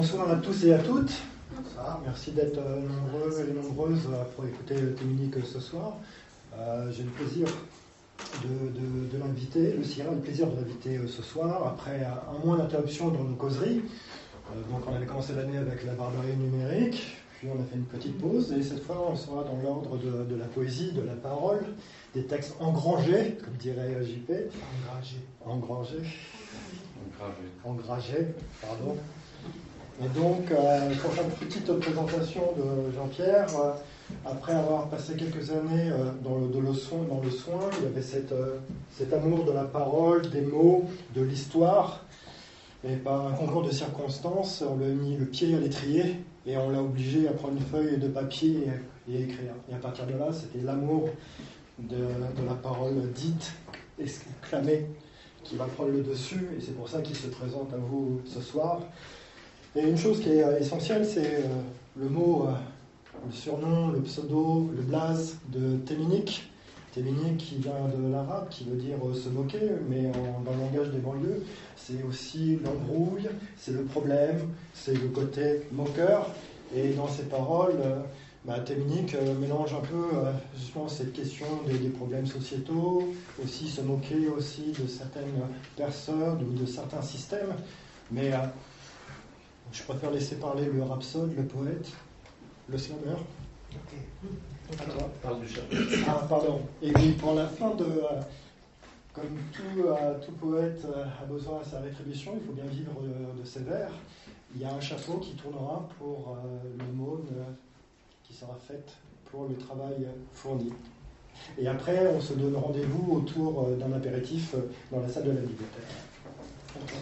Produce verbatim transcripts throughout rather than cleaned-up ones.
Bonsoir à tous et à toutes. Merci d'être nombreux et nombreuses pour écouter Témunique ce soir. Euh, j'ai le plaisir de, de, de l'inviter, le Syrah a le plaisir de l'inviter ce soir, après un mois d'interruption dans nos causeries. Euh, donc on avait commencé l'année avec la barbarie numérique, puis on a fait une petite pause, et cette fois on sera dans l'ordre de, de la poésie, de la parole, des textes engrangés, comme dirait J P. Engrangés. Engrangés. Engrangés. Engrangés, pardon. Et donc, euh, pour faire une petite présentation de Jean-Pierre, euh, après avoir passé quelques années euh, dans, le, de le soin, dans le soin, il avait cette, euh, cet amour de la parole, des mots, de l'histoire. Et par un concours de circonstances, on lui a mis le pied à l'étrier et on l'a obligé à prendre une feuille de papier et, et écrire. Et à partir de là, c'était l'amour de, de la parole dite, exclamée, qui va prendre le dessus. Et c'est pour ça qu'il se présente à vous ce soir. Et une chose qui est essentielle, c'est euh, le mot, euh, le surnom, le pseudo, le blaze de Témunique. Témunique qui vient de l'arabe, qui veut dire euh, se moquer, mais en, dans le langage des banlieues, c'est aussi l'embrouille, c'est le problème, c'est le côté moqueur. Et dans ses paroles, euh, bah, Témunique euh, mélange un peu euh, justement cette question des, des problèmes sociétaux, aussi se moquer aussi de certaines personnes ou de certains systèmes. Mais euh, je préfère laisser parler le rhapsode, le poète, le slammer. Ok. À toi. Parle du chat. Ah, pardon. Et puis pour la fin de... Euh, comme tout, euh, tout poète euh, a besoin de sa rétribution, il faut bien vivre euh, de ses vers. Il y a un chapeau qui tournera pour euh, l'aumône euh, qui sera faite pour le travail fourni. Et après, on se donne rendez-vous autour euh, d'un apéritif euh, dans la salle de la bibliothèque. Okay.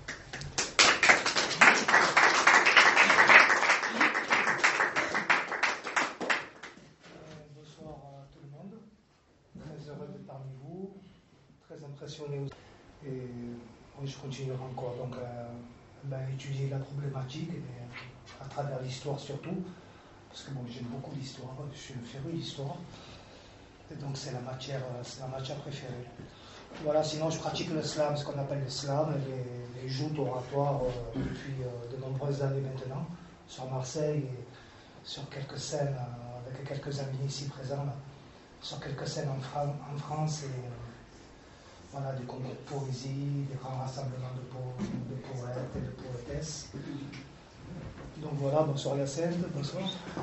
Très impressionné aussi. Et oui, je continuerai encore donc, à ben, étudier la problématique et, à travers l'histoire surtout, parce que bon, j'aime beaucoup l'histoire, je suis un féru d'histoire, et donc c'est la matière, c'est la matière préférée. Voilà, sinon je pratique le slam, ce qu'on appelle le slam, les, les joutes oratoires euh, depuis euh, de nombreuses années maintenant, sur Marseille et sur quelques scènes, euh, avec quelques amis ici présents, là, sur quelques scènes en, Fra- en France et euh, voilà, des concours de poésie, des grands rassemblements de, po- de poètes et de poétesses. Donc voilà, bonsoir Yacine, bonsoir.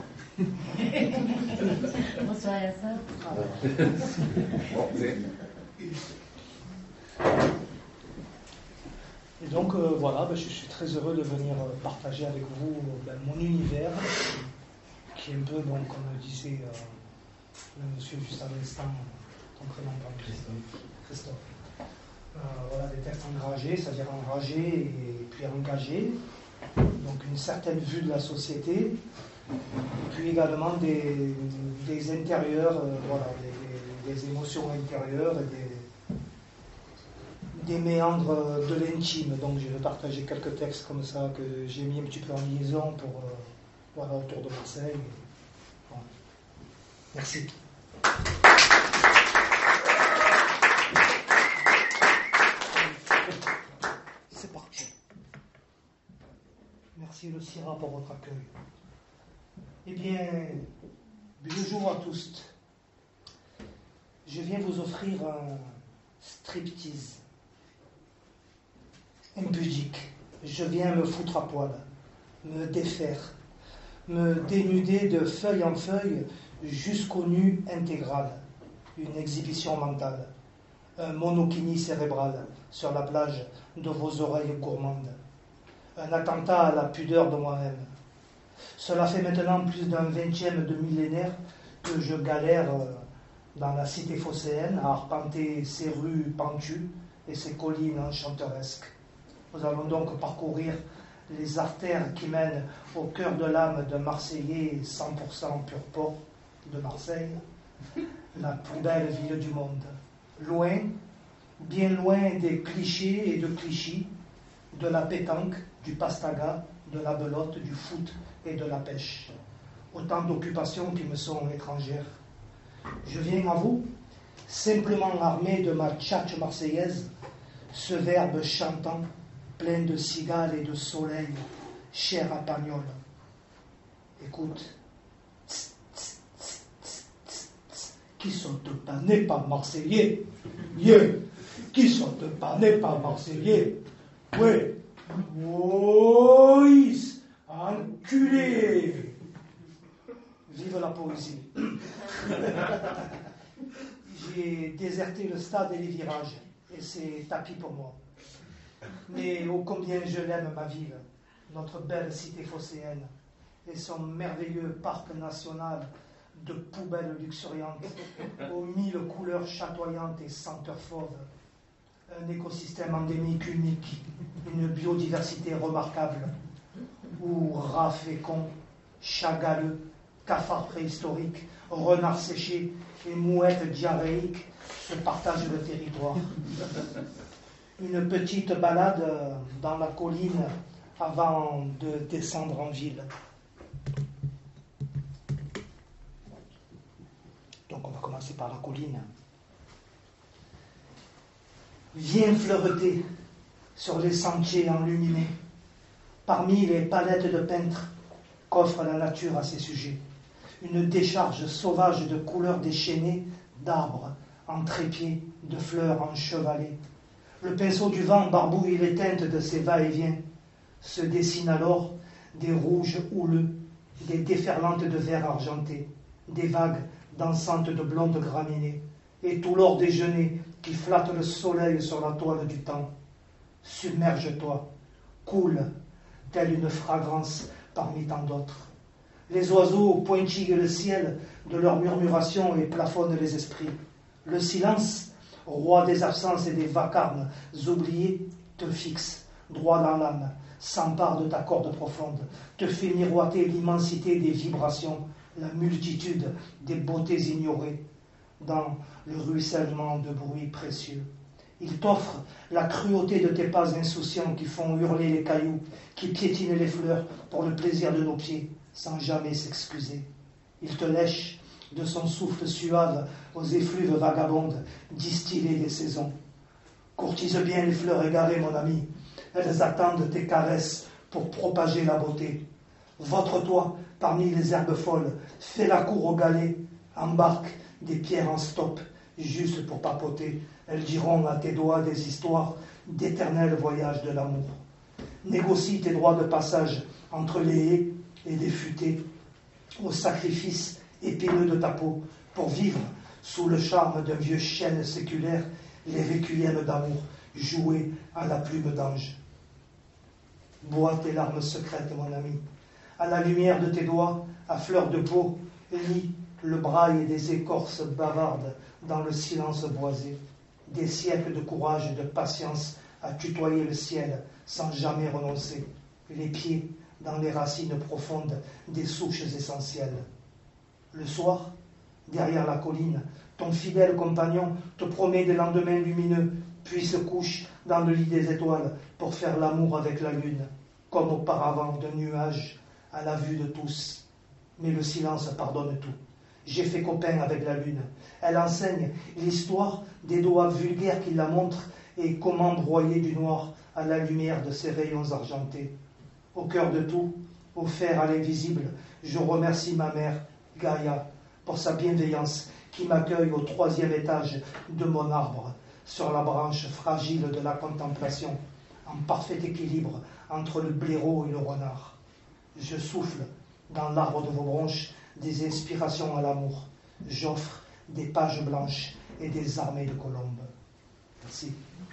Bonsoir Yacine. Et donc euh, voilà, ben, je suis très heureux de venir partager avec vous ben, mon univers, qui est un peu, bon, comme le disait euh, le monsieur juste à l'instant, ton prénom, pardon, Christophe. Christophe. Euh, voilà, des textes enragés, c'est-à-dire enragés et puis engagés, donc une certaine vue de la société, et puis également des, des intérieurs, euh, voilà, des, des, des émotions intérieures et des, des méandres de l'intime. Donc je vais partager quelques textes comme ça que j'ai mis un petit peu en liaison pour, euh, voilà, autour de Marseille. Voilà. Merci. C'est parti. Merci le Syrah pour votre accueil. Eh bien, bonjour à tous. Je viens vous offrir un striptease impudique. Je viens me foutre à poil, me défaire, me dénuder de feuille en feuille jusqu'au nu intégral. Une exhibition mentale, un monokini cérébral sur la plage de vos oreilles gourmandes. Un attentat à la pudeur de moi-même. Cela fait maintenant plus d'un vingtième de millénaire que je galère dans la cité phocéenne à arpenter ses rues pentues et ses collines enchanteresques. Nous allons donc parcourir les artères qui mènent au cœur de l'âme d'un Marseillais cent pour cent pur pot de Marseille, la plus belle ville du monde. Loin, bien loin des clichés et de clichés, de la pétanque, du pastaga, de la belote, du foot et de la pêche. Autant d'occupations qui me sont étrangères. Je viens à vous, simplement armé de ma tchatche marseillaise, ce verbe chantant, plein de cigales et de soleil, cher à Pagnol. Écoute, tss, tss, tss, tss, tss, tss, qui sont pas nés pas marseillais, yeah. Qui sont pas nés pas marseillais, ouais, oui, enculé. Vive la poésie. J'ai déserté le stade et les virages, et c'est tapis pour moi. Mais ô combien je l'aime, ma ville, notre belle cité phocéenne, et son merveilleux parc national de poubelles luxuriantes, aux mille couleurs chatoyantes et senteurs fauves. Un écosystème endémique unique, une biodiversité remarquable, où rats féconds, chats galeux, cafards préhistoriques, renards séchés et mouettes diarrhéiques se partagent le territoire. Une petite balade dans la colline avant de descendre en ville. Donc on va commencer par la colline. Viens fleureter sur les sentiers enluminés, parmi les palettes de peintres qu'offre la nature à ses sujets. Une décharge sauvage de couleurs déchaînées, d'arbres en trépied, de fleurs enchevalées. Le pinceau du vent barbouille les teintes de ses va-et-vient. Se dessinent alors des rouges houleux, des déferlantes de vert argenté, des vagues dansantes de blondes graminées, et tout l'or déjeuner qui flatte le soleil sur la toile du temps. Submerge-toi, coule, telle une fragrance parmi tant d'autres. Les oiseaux pointillent le ciel de leurs murmurations et plafonnent les esprits. Le silence, roi des absences et des vacarmes oubliés, te fixe, droit dans l'âme, s'empare de ta corde profonde, te fait miroiter l'immensité des vibrations, la multitude des beautés ignorées, dans le ruissellement de bruits précieux. Il t'offre la cruauté de tes pas insouciants qui font hurler les cailloux, qui piétinent les fleurs pour le plaisir de nos pieds, sans jamais s'excuser. Il te lèche de son souffle suave aux effluves vagabondes, distillées des saisons. Courtise bien les fleurs égarées, mon ami. Elles attendent tes caresses pour propager la beauté. Vautre-toi parmi les herbes folles, fais la cour au galet, embarque des pierres en stop, juste pour papoter. Elles diront à tes doigts des histoires d'éternel voyage de l'amour. Négocie tes droits de passage entre les haies et les futaies, au sacrifice épineux de ta peau, pour vivre sous le charme d'un vieux chêne séculaire, les requiems d'amour joués à la plume d'ange. Bois tes larmes secrètes, mon ami, à la lumière de tes doigts, à fleur de peau, lis le braille des écorces bavardes dans le silence boisé, des siècles de courage et de patience à tutoyer le ciel sans jamais renoncer, les pieds dans les racines profondes des souches essentielles. Le soir, derrière la colline, ton fidèle compagnon te promet des lendemains lumineux, puis se couche dans le lit des étoiles pour faire l'amour avec la lune, comme auparavant de nuages à la vue de tous. Mais le silence pardonne tout. J'ai fait copain avec la lune. Elle enseigne l'histoire des doigts vulgaires qui la montrent et comment broyer du noir à la lumière de ses rayons argentés. Au cœur de tout, offert à l'invisible, je remercie ma mère, Gaïa, pour sa bienveillance qui m'accueille au troisième étage de mon arbre, sur la branche fragile de la contemplation, en parfait équilibre entre le blaireau et le renard. Je souffle dans l'arbre de vos branches des inspirations à l'amour. J'offre des pages blanches et des armées de colombes. Merci.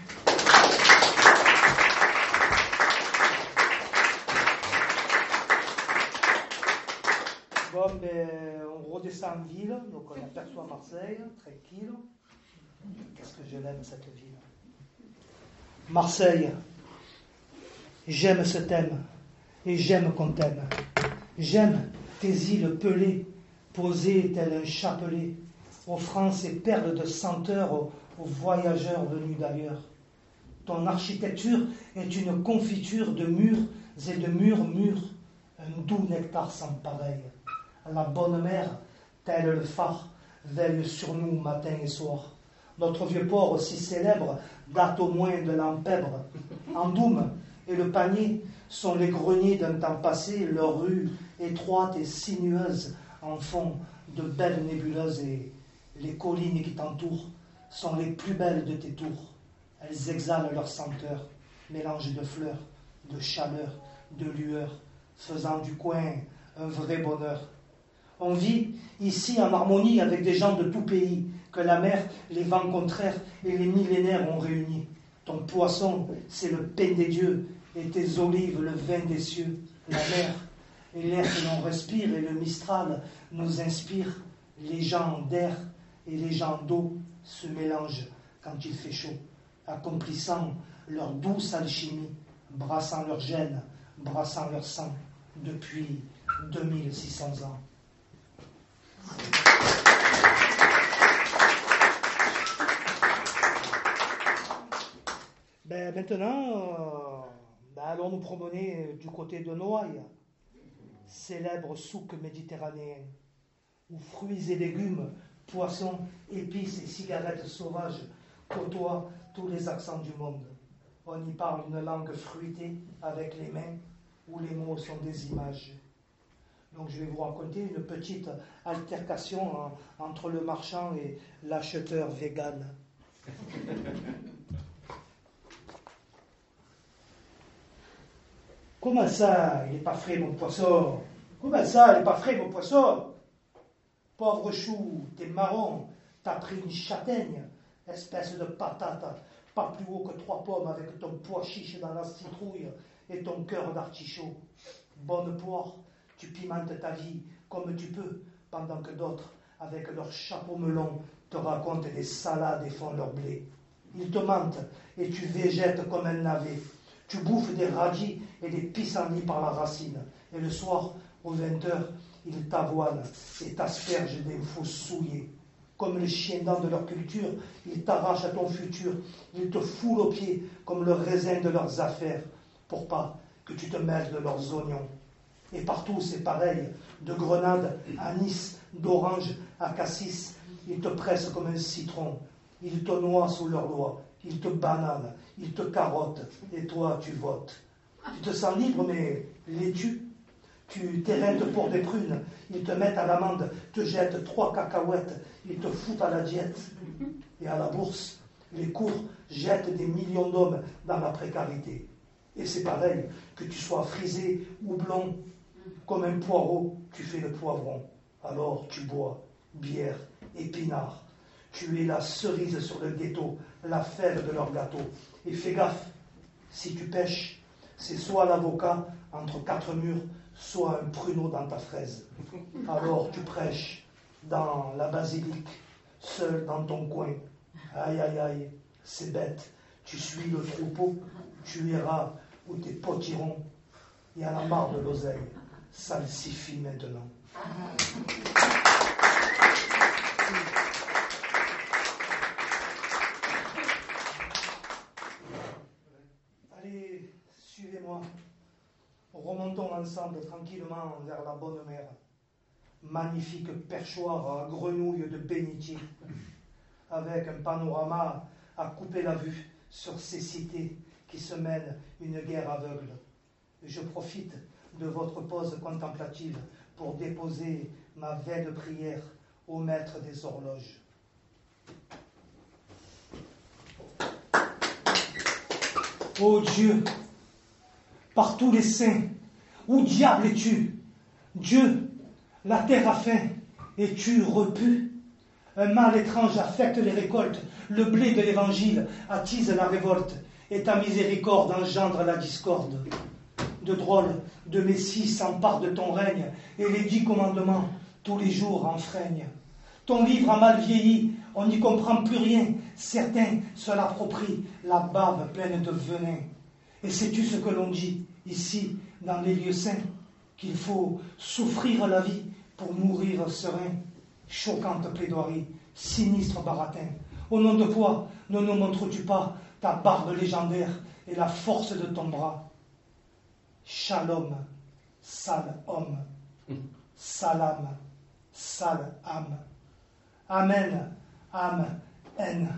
Bon, ben, on redescend en ville, donc on aperçoit Marseille, tranquille. Qu'est-ce que je l'aime, cette ville. Marseille, j'aime ce thème, et j'aime qu'on t'aime. J'aime tes îles pelées, posées tel un chapelet, offrant ses perles de senteur aux, aux voyageurs venus d'ailleurs. Ton architecture est une confiture de murs et de murmures, un doux nectar sans pareil. La bonne mère, tel le phare, veille sur nous matin et soir. Notre vieux port si célèbre date au moins de l'Empèbre. En Doum et le panier sont les greniers d'un temps passé, leurs rues étroites et sinueuses en font de belles nébuleuses et les collines qui t'entourent sont les plus belles de tes tours. Elles exhalent leur senteur, mélange de fleurs, de chaleur, de lueur, faisant du coin un vrai bonheur. On vit ici en harmonie avec des gens de tout pays, que la mer, les vents contraires et les millénaires ont réunis. Ton poisson, c'est le pain des dieux, et tes olives, le vin des cieux. La mer et l'air que l'on respire et le mistral nous inspire. Les gens d'air et les gens d'eau se mélangent quand il fait chaud, accomplissant leur douce alchimie, brassant leur gène, brassant leur sang depuis deux mille six cents ans. Ben, maintenant, euh, ben allons nous promener du côté de Noailles, célèbre souk méditerranéen, où fruits et légumes, poissons, épices et cigarettes sauvages côtoient tous les accents du monde. On y parle une langue fruitée avec les mains, où les mots sont des images. Donc je vais vous raconter une petite altercation en, entre le marchand et l'acheteur vegan. Comment ça, il n'est pas frais mon poisson? Comment ça, il n'est pas frais mon poisson? Pauvre chou, t'es marron, t'as pris une châtaigne, espèce de patate, pas plus haut que trois pommes avec ton pois chiche dans la citrouille et ton cœur d'artichaut. Bonne poire, tu pimentes ta vie comme tu peux, pendant que d'autres, avec leur chapeau melon, te racontent des salades et font leur blé. Ils te mentent et tu végètes comme un navet. Tu bouffes des radis et des pissenlits par la racine. Et le soir, aux vingt heures, ils t'avoinent et t'aspergent d'infos souillées. Comme les chiens dents de leur culture, ils t'arrachent à ton futur. Ils te foulent aux pieds comme le raisin de leurs affaires, pour pas que tu te mêles de leurs oignons. Et partout, c'est pareil. De Grenade à Nice, d'Orange à Cassis, ils te pressent comme un citron. Ils te noient sous leurs lois. Ils te bananent, ils te carottent, et toi, tu votes. Tu te sens libre, mais les tues. Tu t'éreintes pour des prunes, ils te mettent à l'amende, te jettent trois cacahuètes, ils te foutent à la diète. Et à la bourse, les cours jettent des millions d'hommes dans la précarité. Et c'est pareil, que tu sois frisé ou blond, comme un poireau, tu fais le poivron. Alors tu bois bière, épinard. Tu es la cerise sur le ghetto, la fève de leur gâteau. Et fais gaffe, si tu pêches, c'est soit l'avocat entre quatre murs, soit un pruneau dans ta fraise. Alors tu prêches dans la basilique, seul dans ton coin. Aïe, aïe, aïe, c'est bête. Tu suis le troupeau, tu iras où tes potes iront. Il y en a marre de l'oseille. Salsifie maintenant. Allez, suivez-moi. Remontons ensemble tranquillement vers la bonne mer. Magnifique perchoir à grenouilles de bénitier, avec un panorama à couper la vue sur ces cités qui se mènent une guerre aveugle. Je profite de votre pause contemplative pour déposer ma vaine prière au maître des horloges. Ô Dieu, par tous les saints, où diable es-tu? Dieu, la terre a faim, es-tu repu? Un mal étrange affecte les récoltes, le blé de l'évangile attise la révolte, et ta miséricorde engendre la discorde. De drôles, de messies s'emparent de ton règne, et les dix commandements tous les jours enfreignent. Ton livre a mal vieilli, on n'y comprend plus rien, certains se l'approprient, la bave pleine de venin. Et sais-tu ce que l'on dit ici, dans les lieux saints, qu'il faut souffrir la vie pour mourir serein? Choquante plaidoirie, sinistre baratin. Au nom de quoi ne nous montres-tu pas ta barbe légendaire et la force de ton bras? Shalom, sale homme, salam, sale âme. Amen, âme, haine.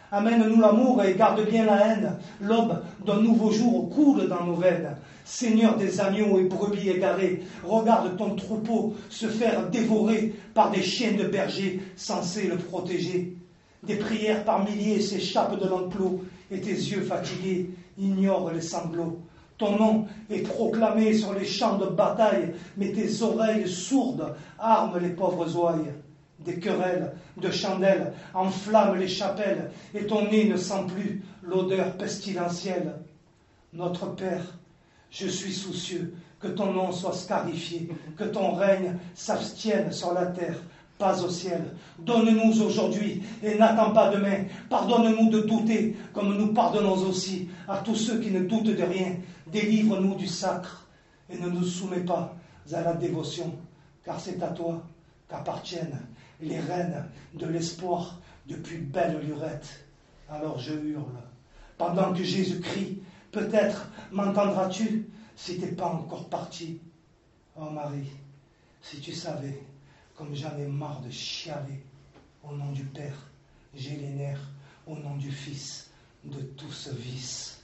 Amène-nous l'amour et garde bien la haine. L'aube d'un nouveau jour coule dans nos veines. Seigneur des agneaux et brebis égarés, regarde ton troupeau se faire dévorer par des chiens de berger censés le protéger. Des prières par milliers s'échappent de l'enclos et tes yeux fatigués ignorent les sanglots. Ton nom est proclamé sur les champs de bataille, mais tes oreilles sourdes arment les pauvres ouailles. Des querelles de chandelles enflamment les chapelles, et ton nez ne sent plus l'odeur pestilentielle. Notre Père, je suis soucieux que ton nom soit scarifié, que ton règne s'abstienne sur la terre, pas au ciel. Donne-nous aujourd'hui et n'attends pas demain. Pardonne-nous de douter, comme nous pardonnons aussi à tous ceux qui ne doutent de rien. Délivre-nous du sacre et ne nous soumets pas à la dévotion, car c'est à toi qu'appartiennent les reines de l'espoir de plus belle lurette. Alors je hurle, pendant que Jésus crie, peut-être m'entendras-tu si t'es pas encore parti. Oh Marie, si tu savais comme j'en ai marre de chialer. Au nom du Père, j'ai les nerfs, au nom du Fils, de tout ce vice.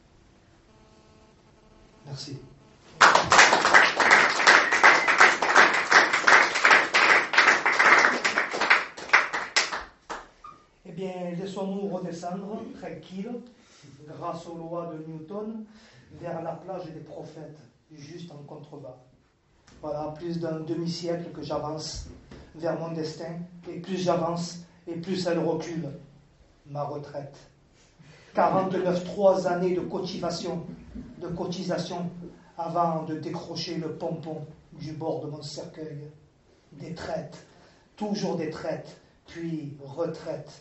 Merci. Eh bien, laissons-nous redescendre, tranquille, grâce aux lois de Newton, vers la plage des prophètes, juste en contrebas. Voilà, plus d'un demi-siècle que j'avance vers mon destin, et plus j'avance, et plus elle recule. Ma retraite. quarante-neuf, trois années de cotisation, de cotisation, avant de décrocher le pompon du bord de mon cercueil. Des traites, toujours des traites, puis retraite.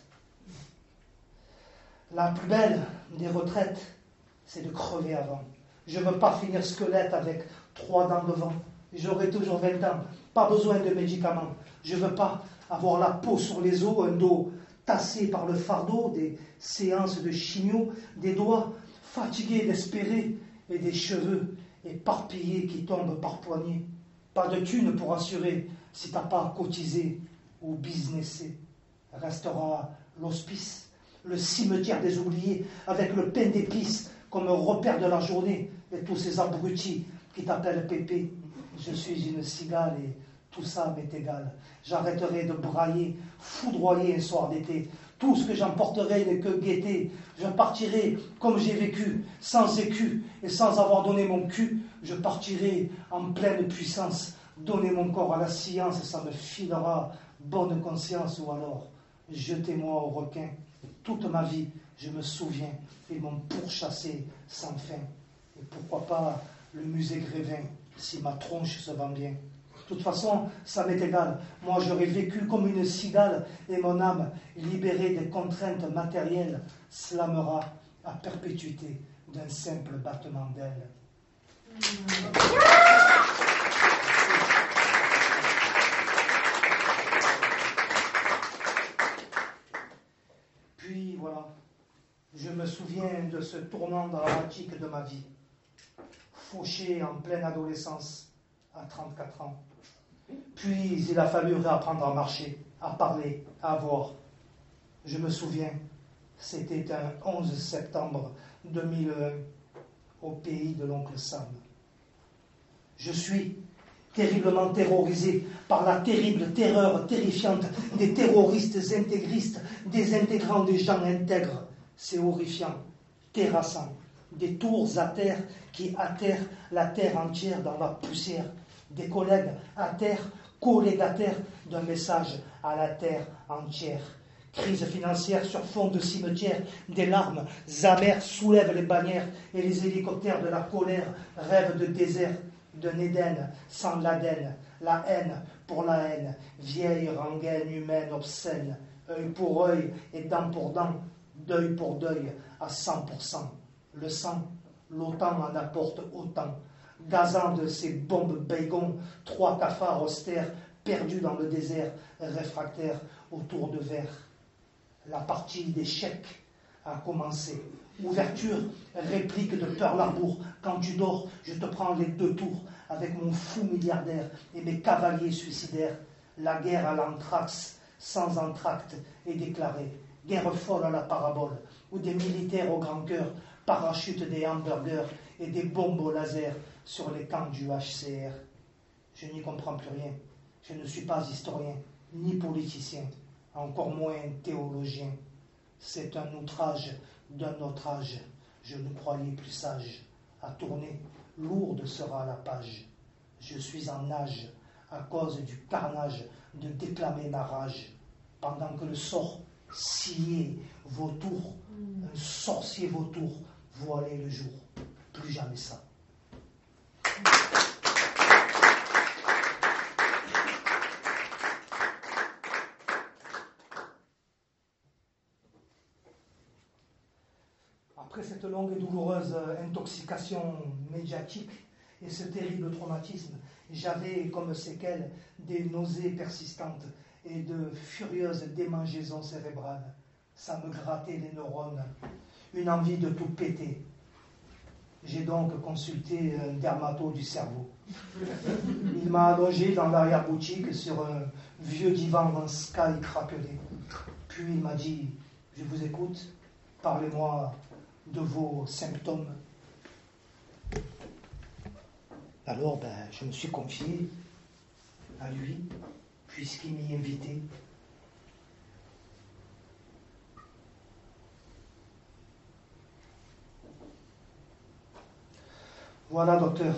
La plus belle des retraites, c'est de crever avant. Je ne veux pas finir squelette avec trois dents devant. J'aurai toujours vingt ans, pas besoin de médicaments. Je ne veux pas avoir la peau sur les os, un dos tassé par le fardeau, des séances de chimio, des doigts fatigués d'espérer et des cheveux éparpillés qui tombent par poignées. Pas de thunes pour assurer si tu n'as pas cotisé ou businessé. Restera l'hospice, le cimetière des oubliés, avec le pain d'épices comme repère de la journée et tous ces abrutis qui t'appellent Pépé. Je suis une cigale et tout ça m'est égal. J'arrêterai de brailler, foudroyer un soir d'été. Tout ce que j'emporterai n'est que gaieté. Je partirai comme j'ai vécu, sans écu et sans avoir donné mon cul. Je partirai en pleine puissance. Donner mon corps à la science, ça me filera bonne conscience. Ou alors, jetez-moi au requin. Toute ma vie, je me souviens, ils m'ont pourchassé sans fin. Et pourquoi pas le musée Grévin, si ma tronche se vend bien. De toute façon, ça m'est égal. Moi, j'aurais vécu comme une cigale et mon âme, libérée des contraintes matérielles, slamera à perpétuité d'un simple battement d'ailes. Puis voilà, je me souviens de ce tournant dramatique de ma vie. Fauché en pleine adolescence, à trente-quatre ans. Puis il a fallu réapprendre à marcher, à parler, à voir. Je me souviens, c'était un onze septembre deux mille un, au pays de l'oncle Sam. Je suis terriblement terrorisé par la terrible terreur terrifiante des terroristes intégristes, désintégrant des gens intègres. C'est horrifiant, terrassant. Des tours à terre qui atterrent la terre entière dans la poussière. Des collègues à terre, collègues à terre, d'un message à la terre entière. Crise financière sur fond de cimetière, des larmes amères soulèvent les bannières et les hélicoptères de la colère rêvent de désert, d'un Éden sans l'Aden, la haine pour la haine, vieille rengaine humaine obscène, œil pour œil et dent pour dent, deuil pour deuil à cent pour cent. Le sang, l'OTAN en apporte autant. Gazant de ces bombes Baygon, trois cafards austères perdus dans le désert, réfractaires autour de verre. La partie d'échecs a commencé. Ouverture, réplique de Pearl Harbor. Quand tu dors, je te prends les deux tours avec mon fou milliardaire et mes cavaliers suicidaires. La guerre à l'anthrax, sans entracte, est déclarée. guerre folle à la parabole, où des militaires au grand cœur parachutent des hamburgers et des bombes au laser sur les camps du H C R. Je n'y comprends plus rien. Je ne suis pas historien, ni politicien, encore moins théologien. C'est un outrage d'un autre âge. Je nous croyais plus sages. À tourner, lourde sera la page. Je suis en nage, à cause du carnage, de déclamer ma rage, pendant que le sort scié vautour, un sorcier vautour, voilait le jour. Plus jamais ça. Après cette longue et douloureuse intoxication médiatique et ce terrible traumatisme, j'avais comme séquelles des nausées persistantes et de furieuses démangeaisons cérébrales. Ça me grattait les neurones, une envie de tout péter. J'ai donc consulté un dermato du cerveau. Il m'a allongé dans l'arrière-boutique sur un vieux divan en sky craquelé. Puis il m'a dit, je vous écoute, parlez-moi de vos symptômes. Alors, ben, je me suis confié à lui, puisqu'il m'y invitait. Voilà, docteur.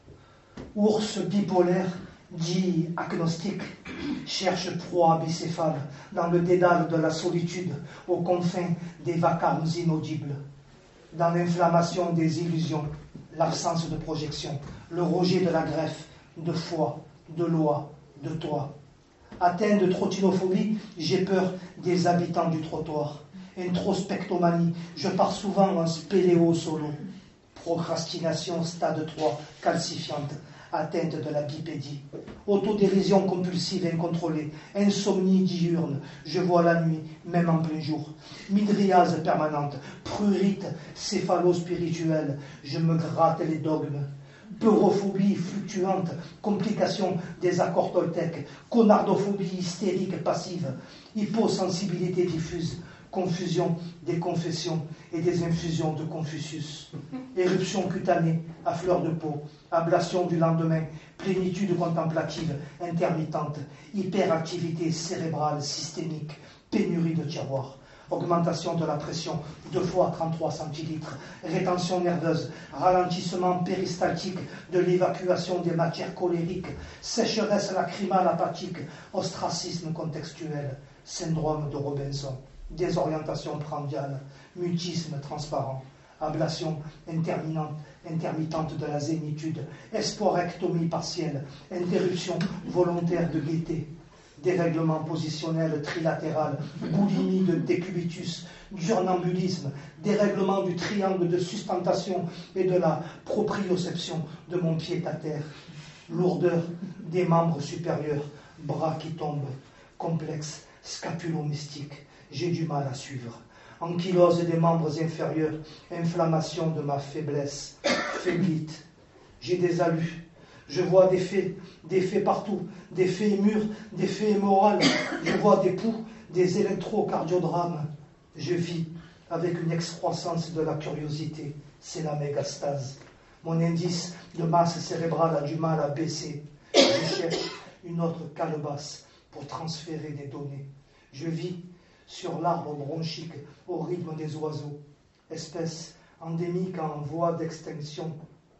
Ours bipolaire, dit agnostique, cherche proie bicéphale dans le dédale de la solitude, aux confins des vacarmes inaudibles. Dans l'inflammation des illusions, l'absence de projection, le rejet de la greffe, de foi, de loi, de toi. Atteint de trottinophobie, j'ai peur des habitants du trottoir. Introspectomanie, je pars souvent en spéléo solo. Procrastination stade trois, calcifiante, atteinte de la bipédie. Autodérision compulsive incontrôlée, insomnie diurne, je vois la nuit, même en plein jour. Midriase permanente, prurite céphalo-spirituelle, je me gratte les dogmes. Peurophobie fluctuante, complication des accords toltèques, conardophobie hystérique passive, hyposensibilité diffuse, confusion des confessions et des infusions de Confucius, éruption cutanée à fleur de peau, ablation du lendemain, plénitude contemplative intermittente, hyperactivité cérébrale systémique, pénurie de tiroirs, augmentation de la pression deux fois trente-trois centilitres, rétention nerveuse, ralentissement péristaltique de l'évacuation des matières colériques, sécheresse lacrymale apathique, ostracisme contextuel, syndrome de Robinson, désorientation prandiale, mutisme transparent, ablation interminente, intermittente de la zénitude, esporectomie partielle, interruption volontaire de gaieté, dérèglement positionnel trilatéral, boulimie de décubitus, diurnambulisme, dérèglement du triangle de sustentation et de la proprioception de mon pied à terre, lourdeur des membres supérieurs, bras qui tombent, complexe scapulo-mystique, j'ai du mal à suivre. Ankylose des membres inférieurs, inflammation de ma faiblesse, faiblite. J'ai des alus, je vois des faits, des faits partout, des faits mûrs, des faits hémorrhales, je vois des poux, des électrocardiogrammes. Je vis avec une excroissance de la curiosité, c'est la mégastase. Mon indice de masse cérébrale a du mal à baisser. Je cherche une autre calebasse pour transférer des données. Je vis sur l'arbre bronchique au rythme des oiseaux, espèce endémique en voie d'extinction.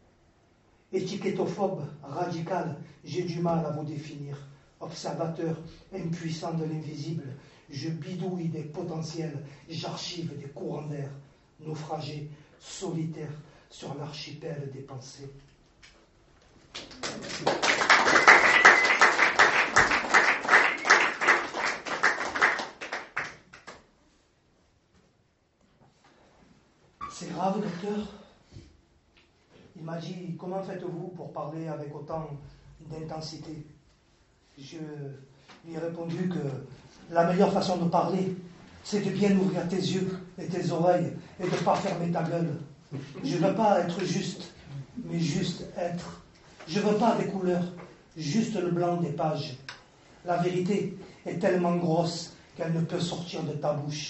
Étiquettophobe, radical, j'ai du mal à vous définir. Observateur impuissant de l'invisible, je bidouille des potentiels, j'archive des courants d'air, naufragé, solitaire sur l'archipel des pensées. C'est grave, docteur. Il m'a dit, comment faites-vous pour parler avec autant d'intensité? Je lui ai répondu que la meilleure façon de parler, c'est de bien ouvrir tes yeux et tes oreilles et de ne pas fermer ta gueule. Je ne veux pas être juste, mais juste être. Je ne veux pas des couleurs, juste le blanc des pages. La vérité est tellement grosse qu'elle ne peut sortir de ta bouche.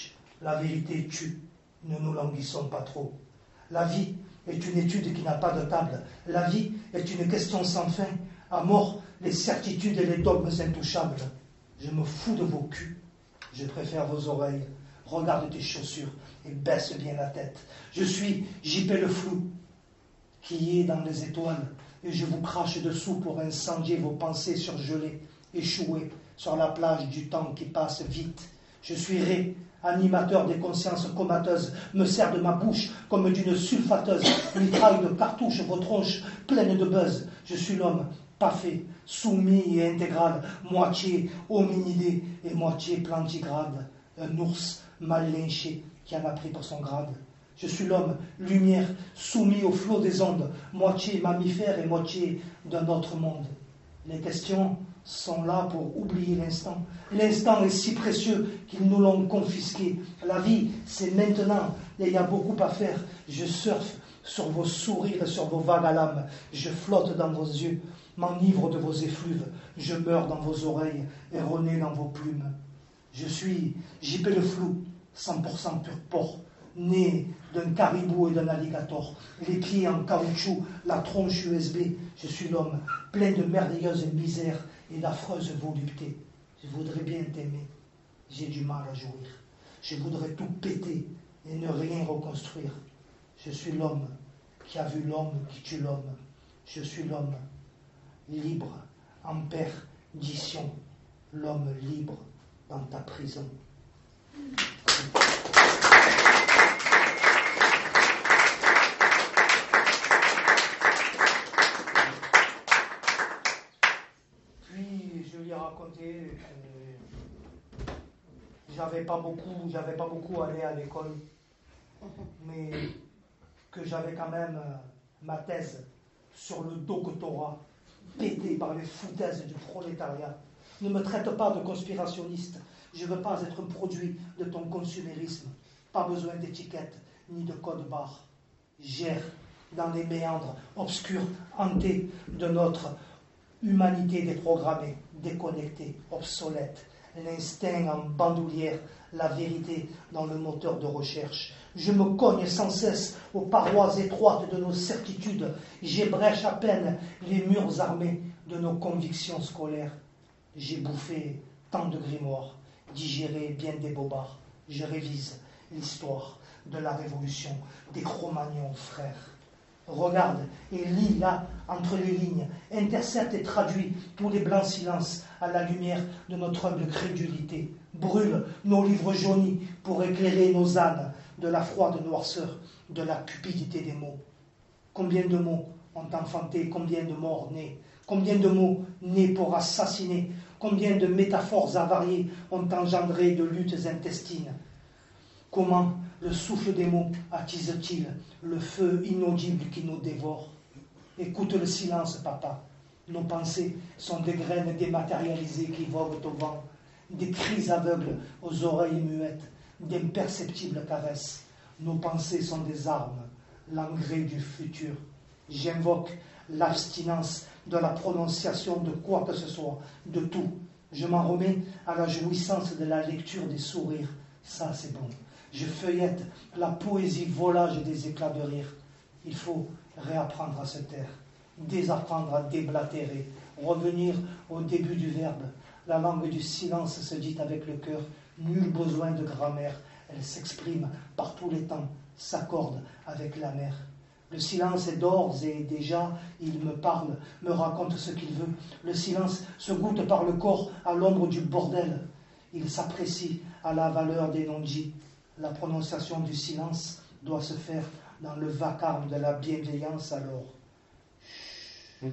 La vérité tue, ne nous languissons pas trop. La vie est une étude qui n'a pas de table. La vie est une question sans fin. À mort, les certitudes et les dogmes intouchables. Je me fous de vos culs. Je préfère vos oreilles. Regarde tes chaussures et baisse bien la tête. Je suis J P le flou, qui est dans les étoiles, et je vous crache dessous pour incendier vos pensées surgelées, échouées sur la plage du temps qui passe vite. Je suis Ré, animateur des consciences comateuses, me sert de ma bouche comme d'une sulfateuse, mitraille de cartouches vos tronches pleines de buzz. Je suis l'homme parfait, soumis et intégral, moitié hominidé et moitié plantigrade, un ours mal lynché qui en a pris pour son grade. Je suis l'homme lumière, soumis au flot des ondes, moitié mammifère et moitié d'un autre monde. Les questions sont là pour oublier l'instant. L'instant est si précieux qu'ils nous l'ont confisqué. La vie, c'est maintenant, et il y a beaucoup à faire. Je surfe sur vos sourires et sur vos vagues à l'âme. Je flotte dans vos yeux, m'enivre de vos effluves. Je meurs dans vos oreilles et renais dans vos plumes. Je suis J P le flou, cent pour cent pur porc, né d'un caribou et d'un alligator, les pieds en caoutchouc, la tronche U S B. Je suis l'homme plein de merveilleuses misères et d'affreuses voluptés. Je voudrais bien t'aimer, j'ai du mal à jouir. Je voudrais tout péter et ne rien reconstruire. Je suis l'homme qui a vu l'homme qui tue l'homme. Je suis l'homme libre en perdition, l'homme libre dans ta prison. Puis je lui ai raconté que j'avais pas beaucoup, j'avais pas beaucoup allé à l'école, mais que j'avais quand même ma thèse sur le doctorat pété par les foutaises du prolétariat. Ne me traite pas de conspirationniste. Je ne veux pas être produit de ton consumérisme. Pas besoin d'étiquette ni de code barre. J'erre dans les méandres obscurs, hantés de notre humanité déprogrammée, déconnectée, obsolète. L'instinct en bandoulière, la vérité dans le moteur de recherche. Je me cogne sans cesse aux parois étroites de nos certitudes. J'ébrèche à peine les murs armés de nos convictions scolaires. J'ai bouffé tant de grimoires, digéré bien des bobards. Je révise l'histoire de la Révolution, des Cro-Magnons, frères. Regarde et lis là, entre les lignes, intercepte et traduis tous les blancs silences à la lumière de notre humble crédulité. Brûle nos livres jaunis pour éclairer nos ânes de la froide noirceur, de la cupidité des mots. Combien de mots ont enfanté, combien de morts nés, combien de mots nés pour assassiner, combien de métaphores avariées ont engendré de luttes intestines. Comment le souffle des mots attise-t-il le feu inaudible qui nous dévore? Écoute le silence, papa. Nos pensées sont des graines dématérialisées qui voguent au vent, des cris aveugles aux oreilles muettes, d'imperceptibles caresses. Nos pensées sont des armes, l'engrais du futur. J'invoque l'abstinence de la prononciation de quoi que ce soit, de tout. Je m'en remets à la jouissance de la lecture des sourires. Ça, c'est bon. Je feuillette la poésie volage des éclats de rire. Il faut réapprendre à se taire, désapprendre à déblatérer, revenir au début du verbe. La langue du silence se dit avec le cœur. Nul besoin de grammaire. Elle s'exprime par tous les temps, s'accorde avec la mer. Le silence est d'ores et déjà, il me parle, me raconte ce qu'il veut. Le silence se goûte par le corps à l'ombre du bordel. Il s'apprécie à la valeur des non-dits. La prononciation du silence doit se faire dans le vacarme de la bienveillance alors. Chut.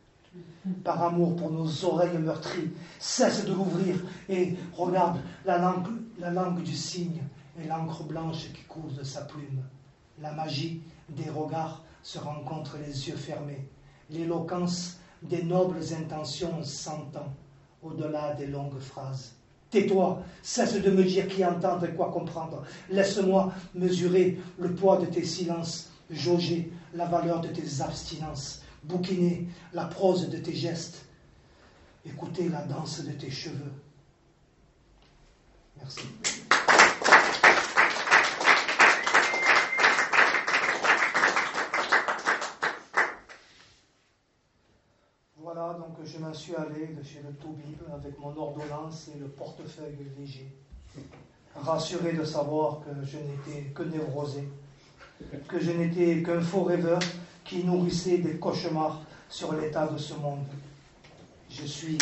Par amour pour nos oreilles meurtries, cesse de l'ouvrir et regarde la langue, la langue du cygne et l'encre blanche qui coule de sa plume. La magie des regards se rencontre les yeux fermés. L'éloquence des nobles intentions s'entend au-delà des longues phrases. Tais-toi, cesse de me dire qui entendre et quoi comprendre. Laisse-moi mesurer le poids de tes silences, jauger la valeur de tes abstinences, bouquiner la prose de tes gestes, écouter la danse de tes cheveux. Merci. Donc je m'en suis allé de chez le Toubib avec mon ordonnance et le portefeuille léger, rassuré de savoir que je n'étais que névrosé, que je n'étais qu'un faux rêveur qui nourrissait des cauchemars sur l'état de ce monde. Je suis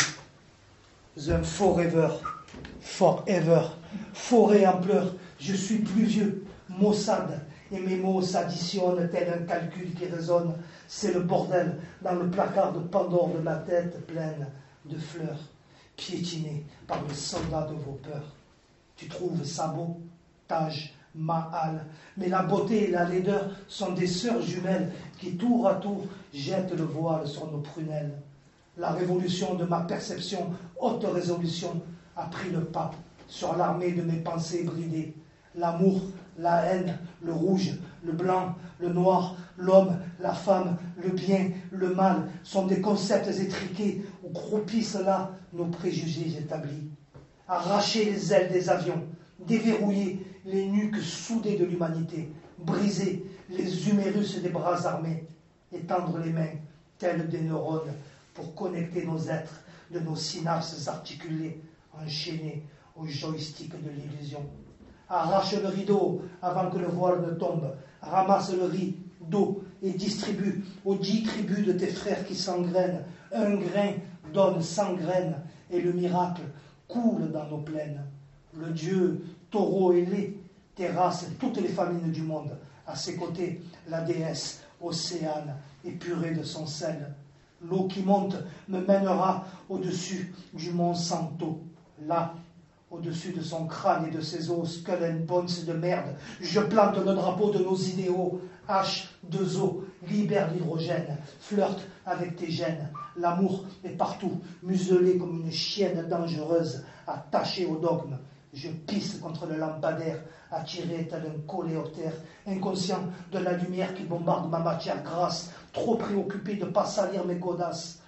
un faux rêveur, forever, forêt en pleurs, je suis plus vieux, maussade, et mes mots s'additionnent tel un calcul qui résonne. C'est le bordel dans le placard de Pandore de ma tête pleine de fleurs, piétinée par le soldat de vos peurs. Tu trouves ça beau, Taj Mahal, mais la beauté et la laideur sont des sœurs jumelles qui tour à tour jettent le voile sur nos prunelles. La révolution de ma perception, haute résolution, a pris le pas sur l'armée de mes pensées bridées. L'amour, la haine, le rouge, le blanc, le noir, l'homme, la femme, le bien, le mal sont des concepts étriqués où croupissent là nos préjugés établis. Arracher les ailes des avions, déverrouiller les nuques soudées de l'humanité, briser les humérus des bras armés, étendre les mains telles des neurones pour connecter nos êtres de nos synapses articulées, enchaînées au joystick de l'illusion. Arrache le rideau avant que le voile ne tombe, ramasse le riz d'eau et distribue aux dix tribus de tes frères qui s'engrainent. Un grain donne cent graines et le miracle coule dans nos plaines. Le dieu taureau ailé terrasse toutes les famines du monde. À ses côtés, la déesse Océane épurée de son sel. L'eau qui monte me mènera au-dessus du mont Santo. Là, au-dessus de son crâne et de ses os, skull and bones de merde, je plante le drapeau de nos idéaux. H deux O, libère l'hydrogène, flirte avec tes gènes. L'amour est partout, muselé comme une chienne dangereuse, attachée au dogme. Je pisse contre le lampadaire, attiré tel un coléoptère, inconscient de la lumière qui bombarde ma matière grasse, trop préoccupé de ne pas salir mes godasses.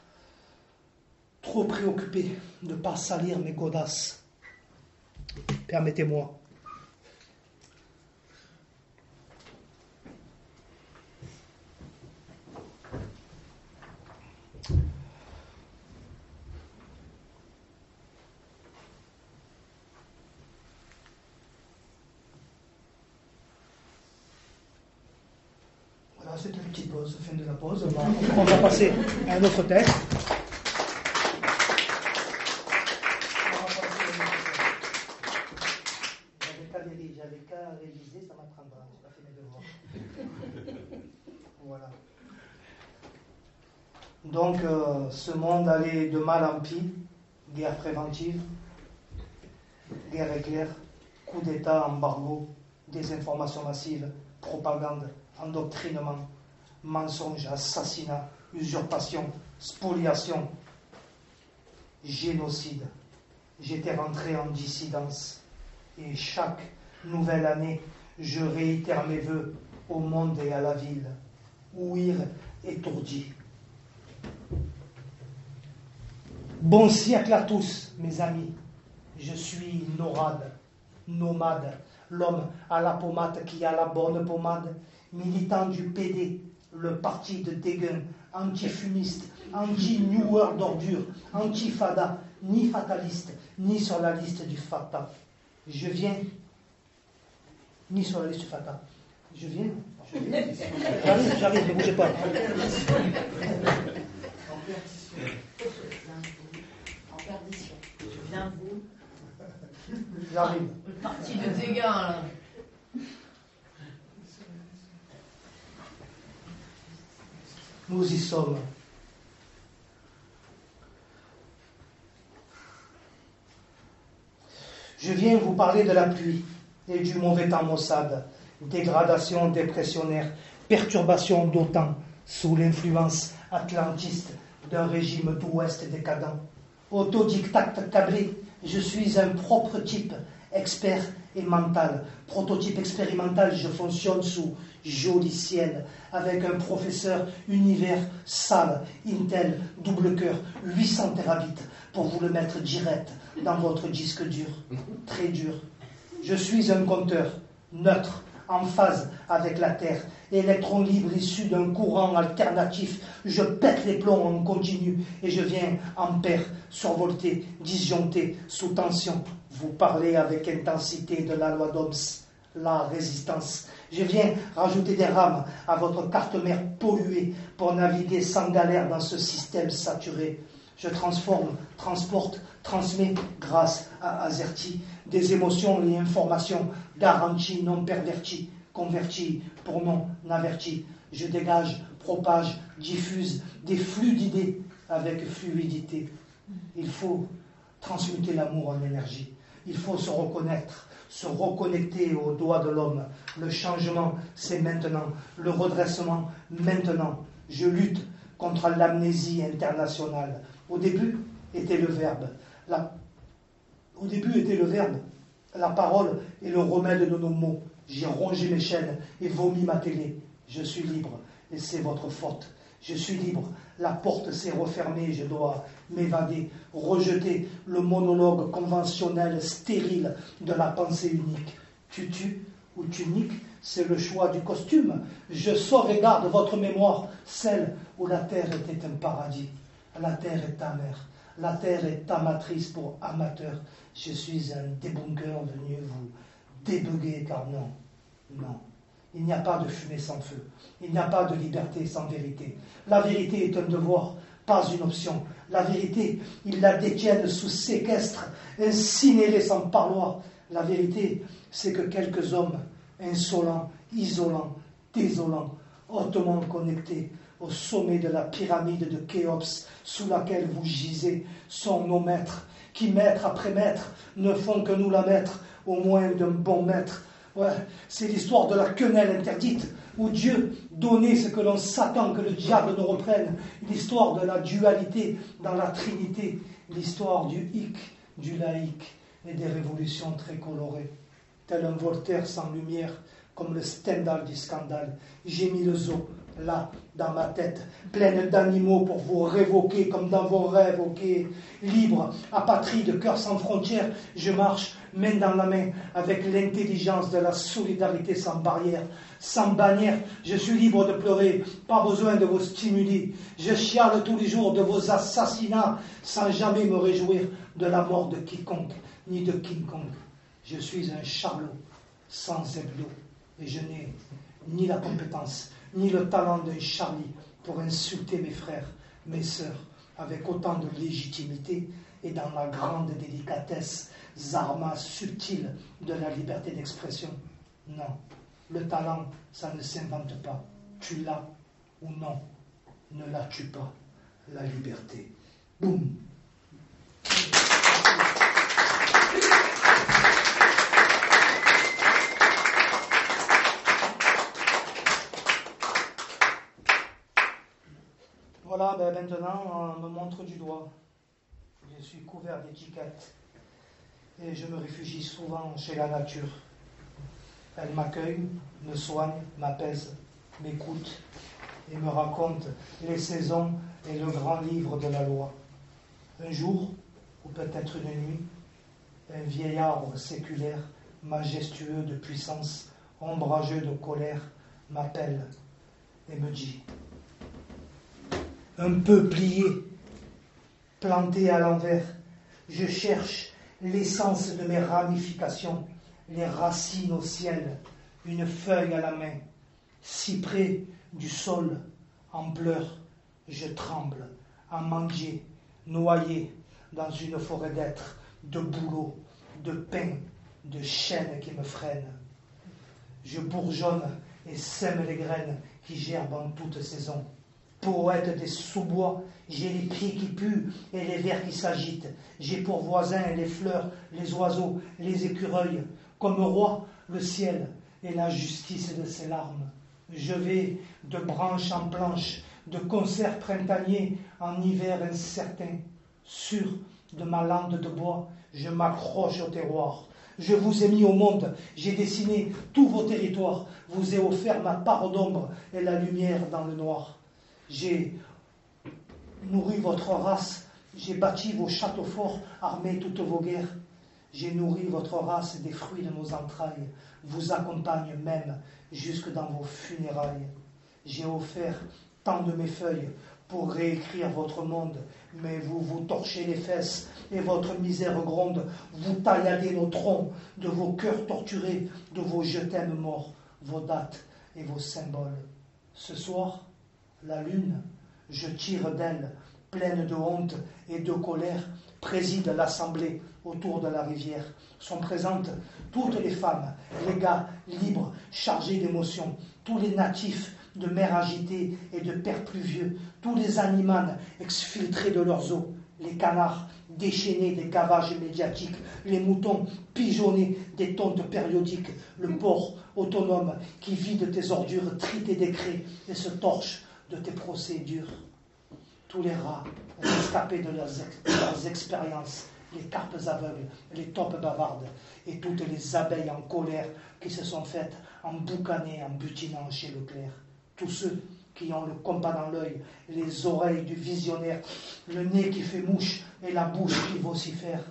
Trop préoccupé de ne pas salir mes godasses. Permettez-moi. Voilà, c'est une petite pause, fin de la pause. On va, on va passer à un autre texte. J'avais qu'à réviser, ça m'apprendra. J'ai pas fait mes devoirs. Voilà. Donc, euh, ce monde allait de mal en pis, guerre préventive, guerre éclair, coup d'État, embargo, désinformation massive, propagande, endoctrinement, mensonge, assassinat, usurpation, spoliation, génocide. J'étais rentré en dissidence. Et chaque nouvelle année, je réitère mes vœux au monde et à la ville. Ouïr étourdi. Bon siècle à tous, mes amis. Je suis Norade, nomade, l'homme à la pommade qui a la bonne pommade, militant du P D, le parti de Déguin, anti-fumiste, anti-New World d'ordure, anti-Fada, ni fataliste, ni sur la liste du Fatah. Je viens, ni sur la liste du Fatah. Je viens, je viens. J'arrive, j'arrive, ne bougez pas. En perdition. En perdition. Je viens vous. J'arrive. Le parti de Déguin, là. Nous y sommes. Je viens vous parler de la pluie et du mauvais temps maussade, dégradation dépressionnaire, perturbation d'OTAN sous l'influence atlantiste d'un régime d'Ouest décadent. Autodidacte câblé, je suis un propre type, expert et mental. Prototype expérimental, je fonctionne sous joli ciel, avec un professeur univers sale, Intel, double cœur, huit cents terabits, pour vous le mettre direct dans votre disque dur, très dur. Je suis un compteur, neutre, en phase avec la Terre, électron libre issu d'un courant alternatif. Je pète les plombs en continu et je viens ampère, survolté, disjoncté, sous tension. Vous parlez avec intensité de la loi d'Ohms, la résistance. Je viens rajouter des rames à votre carte mère polluée pour naviguer sans galère dans ce système saturé. Je transforme, transporte, transmets grâce à Azerty des émotions et informations garanties, non perverties, converties pour non averties. Je dégage, propage, diffuse des flux d'idées avec fluidité. Il faut transmuter l'amour en énergie. Il faut se reconnaître, se reconnecter aux doigts de l'homme. Le changement, c'est maintenant. Le redressement, maintenant. Je lutte contre l'amnésie internationale. Au début était le verbe. La... Au début était le verbe. La parole est le remède de nos mots. J'ai rongé mes chaînes et vomi ma télé. Je suis libre et c'est votre faute. Je suis libre. La porte s'est refermée. Je dois m'évader, rejeter le monologue conventionnel, stérile de la pensée unique. Tu tues ou tu niques, c'est le choix du costume. Je sauve et garde votre mémoire, celle où la terre était un paradis. La terre est ta mère. La terre est amatrice pour amateur. Je suis un débunker venu vous débugger, car non, non. Il n'y a pas de fumée sans feu. Il n'y a pas de liberté sans vérité. La vérité est un devoir, pas une option. La vérité, ils la détiennent sous séquestre, incinérée sans parloir. La vérité, c'est que quelques hommes insolents, isolants, désolants, hautement connectés au sommet de la pyramide de Khéops sous laquelle vous gisez sont nos maîtres, qui maître après maître ne font que nous la mettre au moins d'un bon maître. Ouais, c'est l'histoire de la quenelle interdite, où Dieu donnait ce que l'on s'attend que le diable nous reprenne. L'histoire de la dualité dans la Trinité, l'histoire du hic, du laïc et des révolutions très colorées. Tel un Voltaire sans lumière, comme le Stendhal du scandale, j'ai mis le zoo là, dans ma tête, pleine d'animaux pour vous révoquer comme dans vos rêves, ok. Libre, apatride, cœur sans frontières, je marche main dans la main avec l'intelligence de la solidarité sans barrière, sans bannière. Je suis libre de pleurer, pas besoin de vos stimuli. Je chiale tous les jours de vos assassinats sans jamais me réjouir de la mort de quiconque, ni de King Kong. Je suis un charlot sans hebdo et je n'ai ni la compétence ni le talent d'un Charlie pour insulter mes frères, mes sœurs, avec autant de légitimité et dans la grande délicatesse, armas subtile de la liberté d'expression. Non, le talent, ça ne s'invente pas. Tu l'as ou non, ne l'as-tu pas, la liberté. Boum. Voilà, ben maintenant, on me montre du doigt. Je suis couvert d'étiquettes et je me réfugie souvent chez la nature. Elle m'accueille, me soigne, m'apaise, m'écoute et me raconte les saisons et le grand livre de la loi. Un jour, ou peut-être une nuit, un vieil arbre séculaire, majestueux de puissance, ombrageux de colère, m'appelle et me dit: un peu plié, planté à l'envers, je cherche l'essence de mes ramifications, les racines au ciel, une feuille à la main, si près du sol, en pleurs, je tremble, à mendier, noyé dans une forêt d'êtres, de bouleaux, de pain, de chaînes qui me freinent. Je bourgeonne et sème les graines qui gerbent en toute saison. Poète des sous-bois, j'ai les pieds qui puent et les vers qui s'agitent. J'ai pour voisins les fleurs, les oiseaux, les écureuils. Comme roi, le ciel et la justice de ses larmes. Je vais de branche en planche, de concert printanier en hiver incertain. Sûr de ma lande de bois, je m'accroche au terroir. Je vous ai mis au monde, j'ai dessiné tous vos territoires, vous ai offert ma part d'ombre et la lumière dans le noir. J'ai nourri votre race, j'ai bâti vos châteaux forts, armé toutes vos guerres. J'ai nourri votre race des fruits de nos entrailles, vous accompagne même jusque dans vos funérailles. J'ai offert tant de mes feuilles pour réécrire votre monde, mais vous vous torchez les fesses et votre misère gronde. Vous tailladez nos troncs de vos cœurs torturés, de vos je t'aime morts, vos dates et vos symboles. Ce soir, la lune, je tire d'elle, pleine de honte et de colère, préside l'assemblée autour de la rivière. Sont présentes toutes les femmes, les gars libres, chargés d'émotions, tous les natifs de mers agitées et de pères pluvieux, tous les animaux exfiltrés de leurs os, les canards déchaînés des gavages médiatiques, les moutons pigeonnés des tontes périodiques, le porc autonome qui vide tes ordures, trie tes décrets et se torche de tes procédures. Tous les rats rescapés de leurs, ex- de leurs expériences, les carpes aveugles, les taupes bavardes et toutes les abeilles en colère qui se sont faites en boucaner, en butinant chez Leclerc. Tous ceux qui ont le compas dans l'œil, les oreilles du visionnaire, le nez qui fait mouche et la bouche qui vocifère.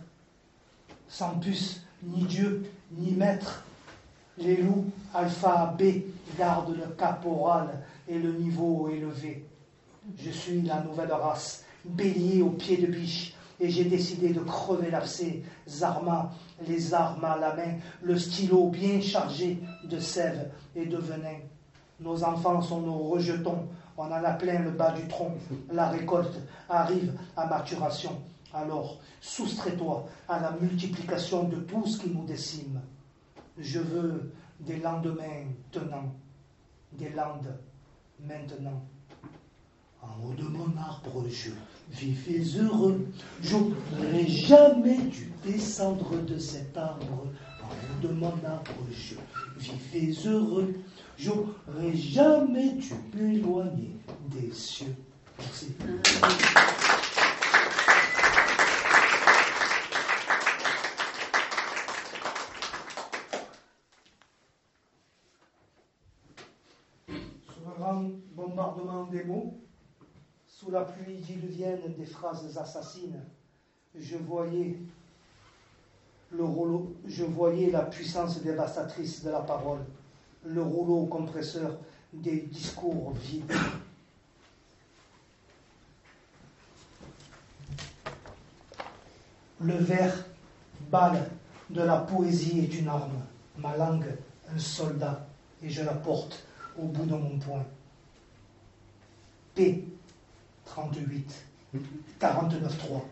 Sans puce, ni Dieu, ni maître, les loups alpha B gardent le caporal et le niveau élevé. Je suis la nouvelle race, bélier au pied de biche, et j'ai décidé de crever l'abcès, armant les armes à la main, le stylo bien chargé de sève et de venin. Nos enfants sont nos rejetons, on en a plein le bas du tronc, la récolte arrive à maturation. Alors, soustrais-toi à la multiplication de tout ce qui nous décime. Je veux des lendemains tenants, des landes maintenant. En haut de mon arbre, je vivais heureux. J'aurais jamais dû descendre de cet arbre. En haut de mon arbre, je vivais heureux. J'aurais jamais dû m'éloigner des cieux. Merci. Sous le grand bombardement des mots, sous la pluie diluvienne des phrases assassines, je voyais le rouleau, je voyais la puissance dévastatrice de la parole, le rouleau compresseur des discours vides. Le vers, balle de la poésie est une arme, ma langue un soldat, et je la porte au bout de mon poing. P trente-huit, quarante-neuf trois.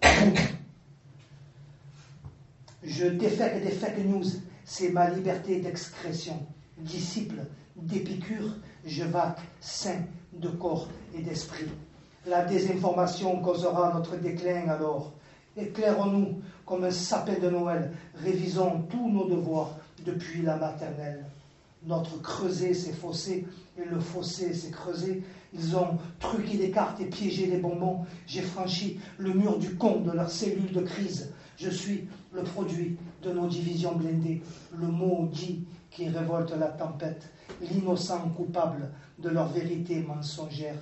Je défèque des fake news, c'est ma liberté d'expression. Disciple d'Épicure, je vaque saint de corps et d'esprit. La désinformation causera notre déclin alors. Éclairons-nous comme un sapin de Noël, révisons tous nos devoirs depuis la maternelle. Notre creuset s'est faussé et le fossé s'est creusé. Ils ont truqué des cartes et piégé les bonbons. J'ai franchi le mur du con de leurs cellules de crise. Je suis le produit de nos divisions blindées, le maudit qui révolte la tempête, l'innocent coupable de leur vérité mensongère.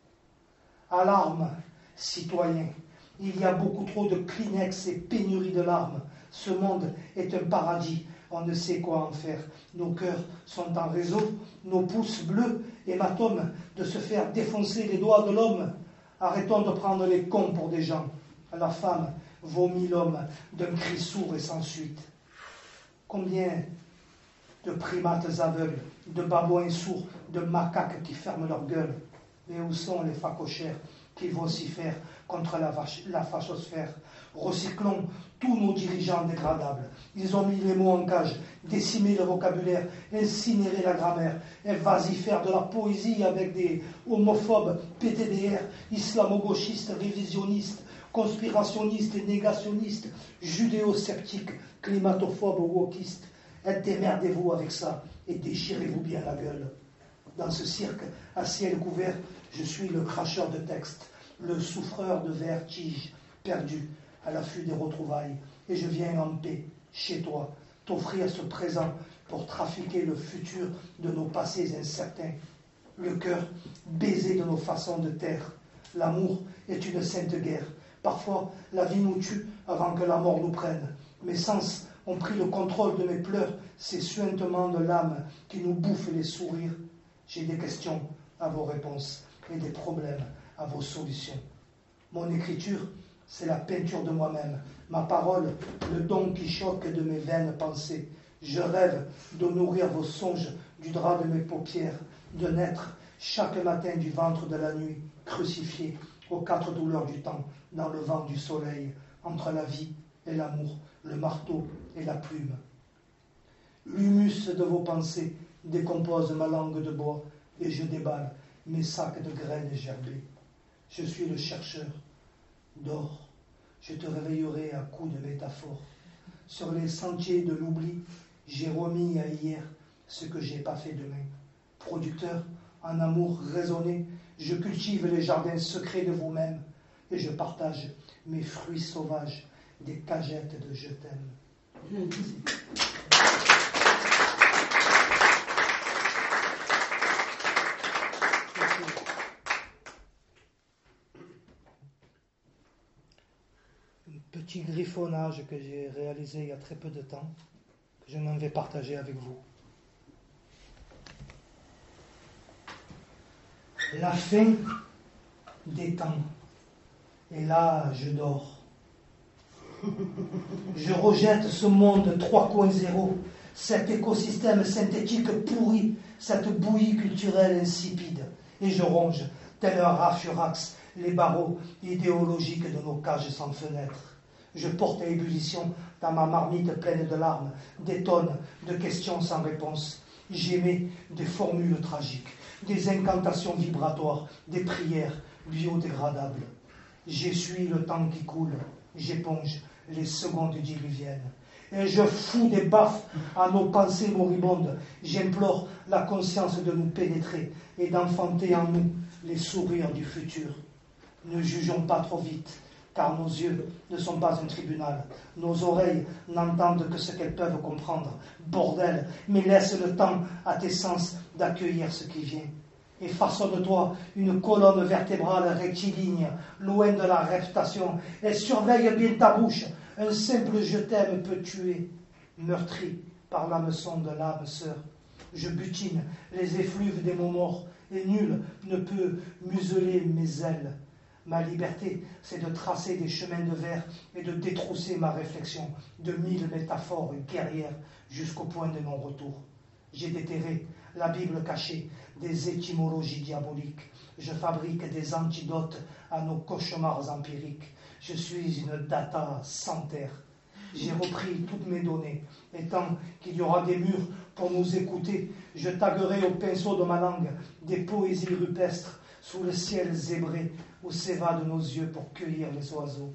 Alarme, citoyens, il y a beaucoup trop de Kleenex et pénurie de larmes. Ce monde est un paradis, on ne sait quoi en faire. Nos cœurs sont en réseau, nos pouces bleus hématomes de se faire défoncer les doigts de l'homme. Arrêtons de prendre les cons pour des gens. La femme vomit l'homme d'un cri sourd et sans suite. Combien de primates aveugles, de babouins sourds, de macaques qui ferment leur gueule. Mais où sont les facochères qui vocifèrent contre la, vache, la fachosphère? Recyclons tous nos dirigeants dégradables. Ils ont mis les mots en cage, décimé le vocabulaire, incinéré la grammaire. Et vas-y faire de la poésie avec des homophobes, P T D R, islamo-gauchistes, révisionnistes, conspirationnistes et négationnistes, judéo-sceptiques, climatophobes ou wokistes. Et démerdez-vous avec ça et déchirez-vous bien la gueule. Dans ce cirque à ciel couvert, je suis le cracheur de texte, le souffreur de vertige, perdu à l'affût des retrouvailles. Et je viens en paix, chez toi, t'offrir ce présent pour trafiquer le futur de nos passés incertains. Le cœur baisé de nos façons de taire. L'amour est une sainte guerre. Parfois, la vie nous tue avant que la mort nous prenne. Mes sens ont pris le contrôle de mes pleurs, ces suintements de l'âme qui nous bouffent les sourires. J'ai des questions à vos réponses et des problèmes à vos solutions. Mon écriture, c'est la peinture de moi-même. Ma parole, le Don Quichotte de mes vaines pensées. Je rêve de nourrir vos songes du drap de mes paupières, de naître chaque matin du ventre de la nuit, crucifié aux quatre douleurs du temps, dans le vent du soleil, entre la vie et l'amour, le marteau et la plume. L'humus de vos pensées décompose ma langue de bois et je déballe mes sacs de graines gerbées. Je suis le chercheur d'or. Je te réveillerai à coups de métaphores. Sur les sentiers de l'oubli, j'ai remis à hier ce que j'ai pas fait demain. Producteur, en amour raisonné, je cultive les jardins secrets de vous-même et je partage mes fruits sauvages des cagettes de je t'aime. Un petit griffonnage que j'ai réalisé il y a très peu de temps, que je m'en vais partager avec vous. La fin des temps. Et là, je dors. Je rejette ce monde trois point zéro, cet écosystème synthétique pourri, cette bouillie culturelle insipide. Et je ronge, tel un rat furax, les barreaux idéologiques de nos cages sans fenêtres. Je porte à ébullition dans ma marmite pleine de larmes, des tonnes de questions sans réponse. J'émets des formules tragiques, des incantations vibratoires, des prières biodégradables. J'essuie le temps qui coule, j'éponge les secondes diluviennes. Et je fous des baffes à nos pensées moribondes. J'implore la conscience de nous pénétrer et d'enfanter en nous les sourires du futur. Ne jugeons pas trop vite, car nos yeux ne sont pas un tribunal. Nos oreilles n'entendent que ce qu'elles peuvent comprendre. Bordel, mais laisse le temps à tes sens d'accueillir ce qui vient. Et façonne-toi une colonne vertébrale rectiligne, loin de la réputation, et surveille bien ta bouche. Un simple je t'aime peut tuer, meurtri par l'hameçon de l'âme sœur. Je butine les effluves des mots morts, et nul ne peut museler mes ailes. Ma liberté, c'est de tracer des chemins de verre et de détrousser ma réflexion de mille métaphores guerrières jusqu'au point de non-retour. J'ai déterré la Bible cachée des étymologies diaboliques. Je fabrique des antidotes à nos cauchemars empiriques. Je suis une data sans terre. J'ai repris toutes mes données, et tant qu'il y aura des murs pour nous écouter, je taguerai au pinceau de ma langue des poésies rupestres sous le ciel zébré où s'évadent nos yeux pour cueillir les oiseaux.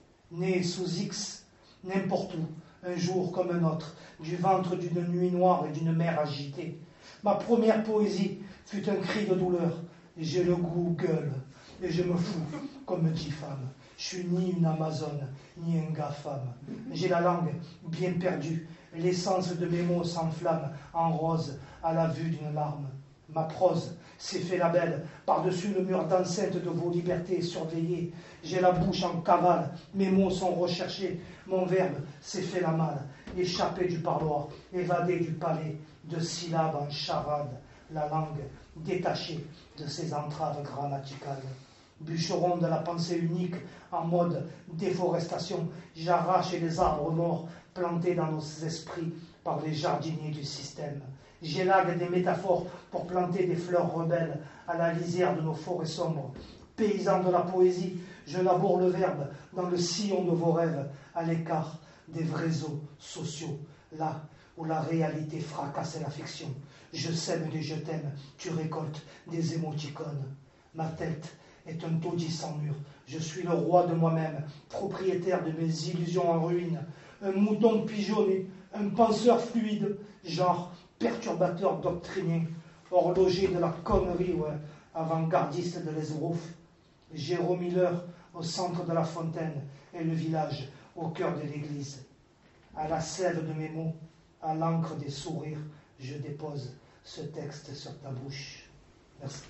Né sous X, n'importe où, un jour comme un autre, du ventre d'une nuit noire et d'une mer agitée. Ma première poésie fut un cri de douleur, et j'ai le goût gueule, et je me fous comme dix femmes. Je suis ni une Amazone, ni un gars-femme. J'ai la langue bien perdue, l'essence de mes mots s'enflamme en rose à la vue d'une larme. Ma prose s'est fait la belle par-dessus le mur d'enceinte de vos libertés surveillées. J'ai la bouche en cavale, mes mots sont recherchés, mon verbe s'est fait la malle, échappé du parloir, évadé du palais, de syllabes en charade, la langue détachée de ses entraves grammaticales. Bûcheron de la pensée unique, en mode déforestation, j'arrache les arbres morts plantés dans nos esprits par les jardiniers du système. J'élague des métaphores pour planter des fleurs rebelles à la lisière de nos forêts sombres. Paysan de la poésie, je laboure le verbe dans le sillon de vos rêves, à l'écart des vrais os sociaux, là où la réalité fracasse la fiction. Je sème des je t'aime, tu récoltes des émoticônes. Ma tête est un taudis sans mur. Je suis le roi de moi-même, propriétaire de mes illusions en ruine. Un mouton pigeonné, un penseur fluide, genre perturbateur doctrinien, horloger de la connerie, ouais, avant-gardiste de l'esbrouf. J'ai remis l'heure au centre de la fontaine et le village au cœur de l'église. À la sève de mes mots, à l'encre des sourires, je dépose ce texte sur ta bouche. Merci.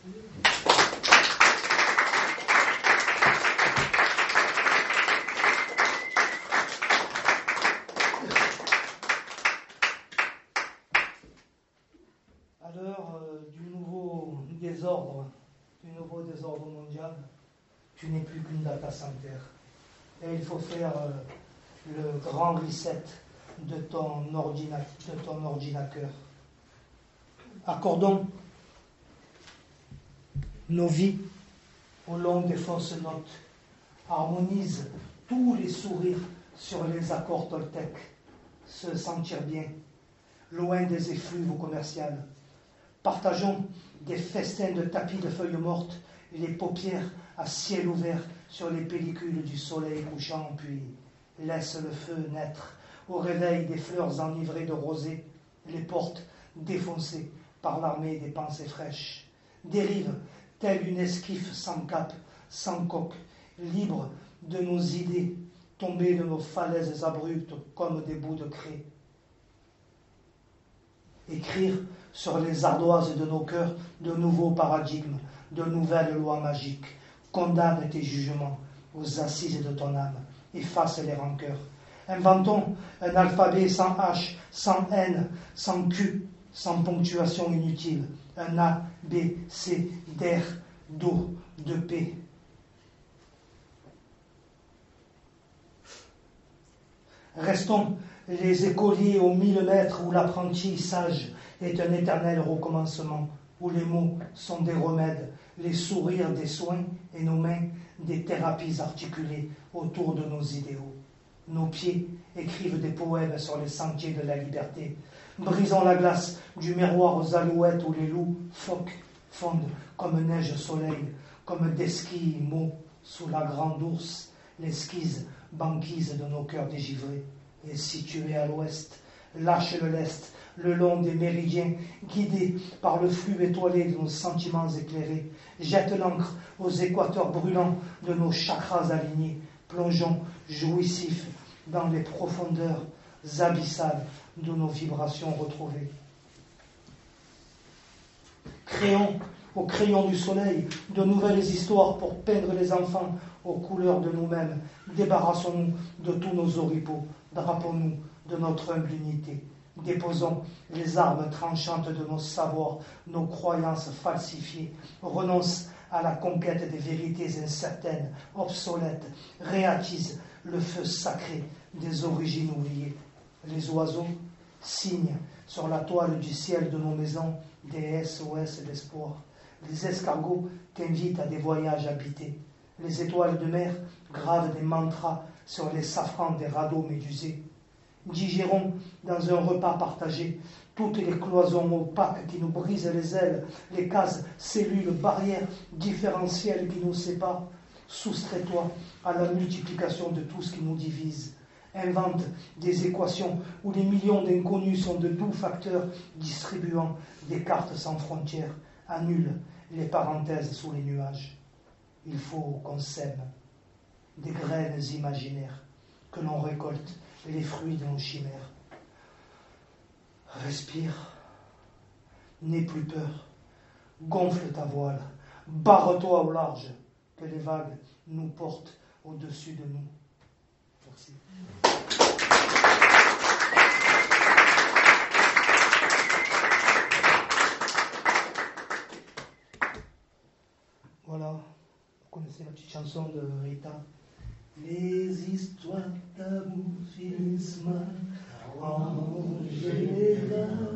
désordre, du nouveau désordre mondial, tu n'es plus qu'une data center. Et il faut faire euh, le grand reset de ton, ordina- de ton ordinateur. Accordons nos vies au long des fausses notes. Harmonise tous les sourires sur les accords Toltec. Se sentir bien, loin des effluves commerciales. Partageons des festins de tapis de feuilles mortes, les paupières à ciel ouvert sur les pellicules du soleil couchant, puis laisse le feu naître au réveil des fleurs enivrées de rosée, les portes défoncées par l'armée des pensées fraîches. Dérive, telle une esquiffe sans cap, sans coque, libre de nos idées, tombées de nos falaises abruptes comme des bouts de craie. Écrire sur les ardoises de nos cœurs de nouveaux paradigmes, de nouvelles lois magiques. Condamne tes jugements aux assises de ton âme, efface les rancœurs. Inventons un alphabet sans H, sans N, sans Q, sans ponctuation inutile. Un A, B, C, d'R, d'O, de P. Restons les écoliers aux mille mètres où l'apprentissage est un éternel recommencement, où les mots sont des remèdes, les sourires des soins et nos mains des thérapies articulées autour de nos idéaux. Nos pieds écrivent des poèmes sur les sentiers de la liberté. Brisons la glace du miroir aux alouettes où les loups, phoques, fondent comme neige au soleil, comme d'esquimaux sous la grande ours, l'esquisse banquise de nos cœurs dégivrés. Et situé à l'ouest, lâche le lest, le long des méridiens, guidés par le flux étoilé de nos sentiments éclairés. Jette l'encre aux équateurs brûlants de nos chakras alignés. Plongeons jouissifs dans les profondeurs abyssales de nos vibrations retrouvées. Créons au crayon du soleil de nouvelles histoires pour peindre les enfants aux couleurs de nous-mêmes. Débarrassons-nous de tous nos oripeaux. Drapons-nous de notre humble unité. Déposons les armes tranchantes de nos savoirs, nos croyances falsifiées. Renonce à la conquête des vérités incertaines, obsolètes. Réattise le feu sacré des origines oubliées. Les oiseaux signent sur la toile du ciel de nos maisons des S O S d'espoir. Les escargots t'invitent à des voyages habités. Les étoiles de mer gravent des mantras sur les safrans des radeaux médusés. Digérons dans un repas partagé toutes les cloisons opaques qui nous brisent les ailes, les cases, cellules, barrières différentielles qui nous séparent. Soustrais-toi à la multiplication de tout ce qui nous divise. Invente des équations où les millions d'inconnus sont de doux facteurs distribuant des cartes sans frontières. Annule les parenthèses sous les nuages. Il faut qu'on sème des graines imaginaires, que l'on récolte les fruits de nos chimères. Respire, n'aie plus peur, gonfle ta voile, barre-toi au large, que les vagues nous portent au-dessus de nous. Merci. Voilà, vous connaissez la petite chanson de Rita. Les histoires d'amour finissent mal en général.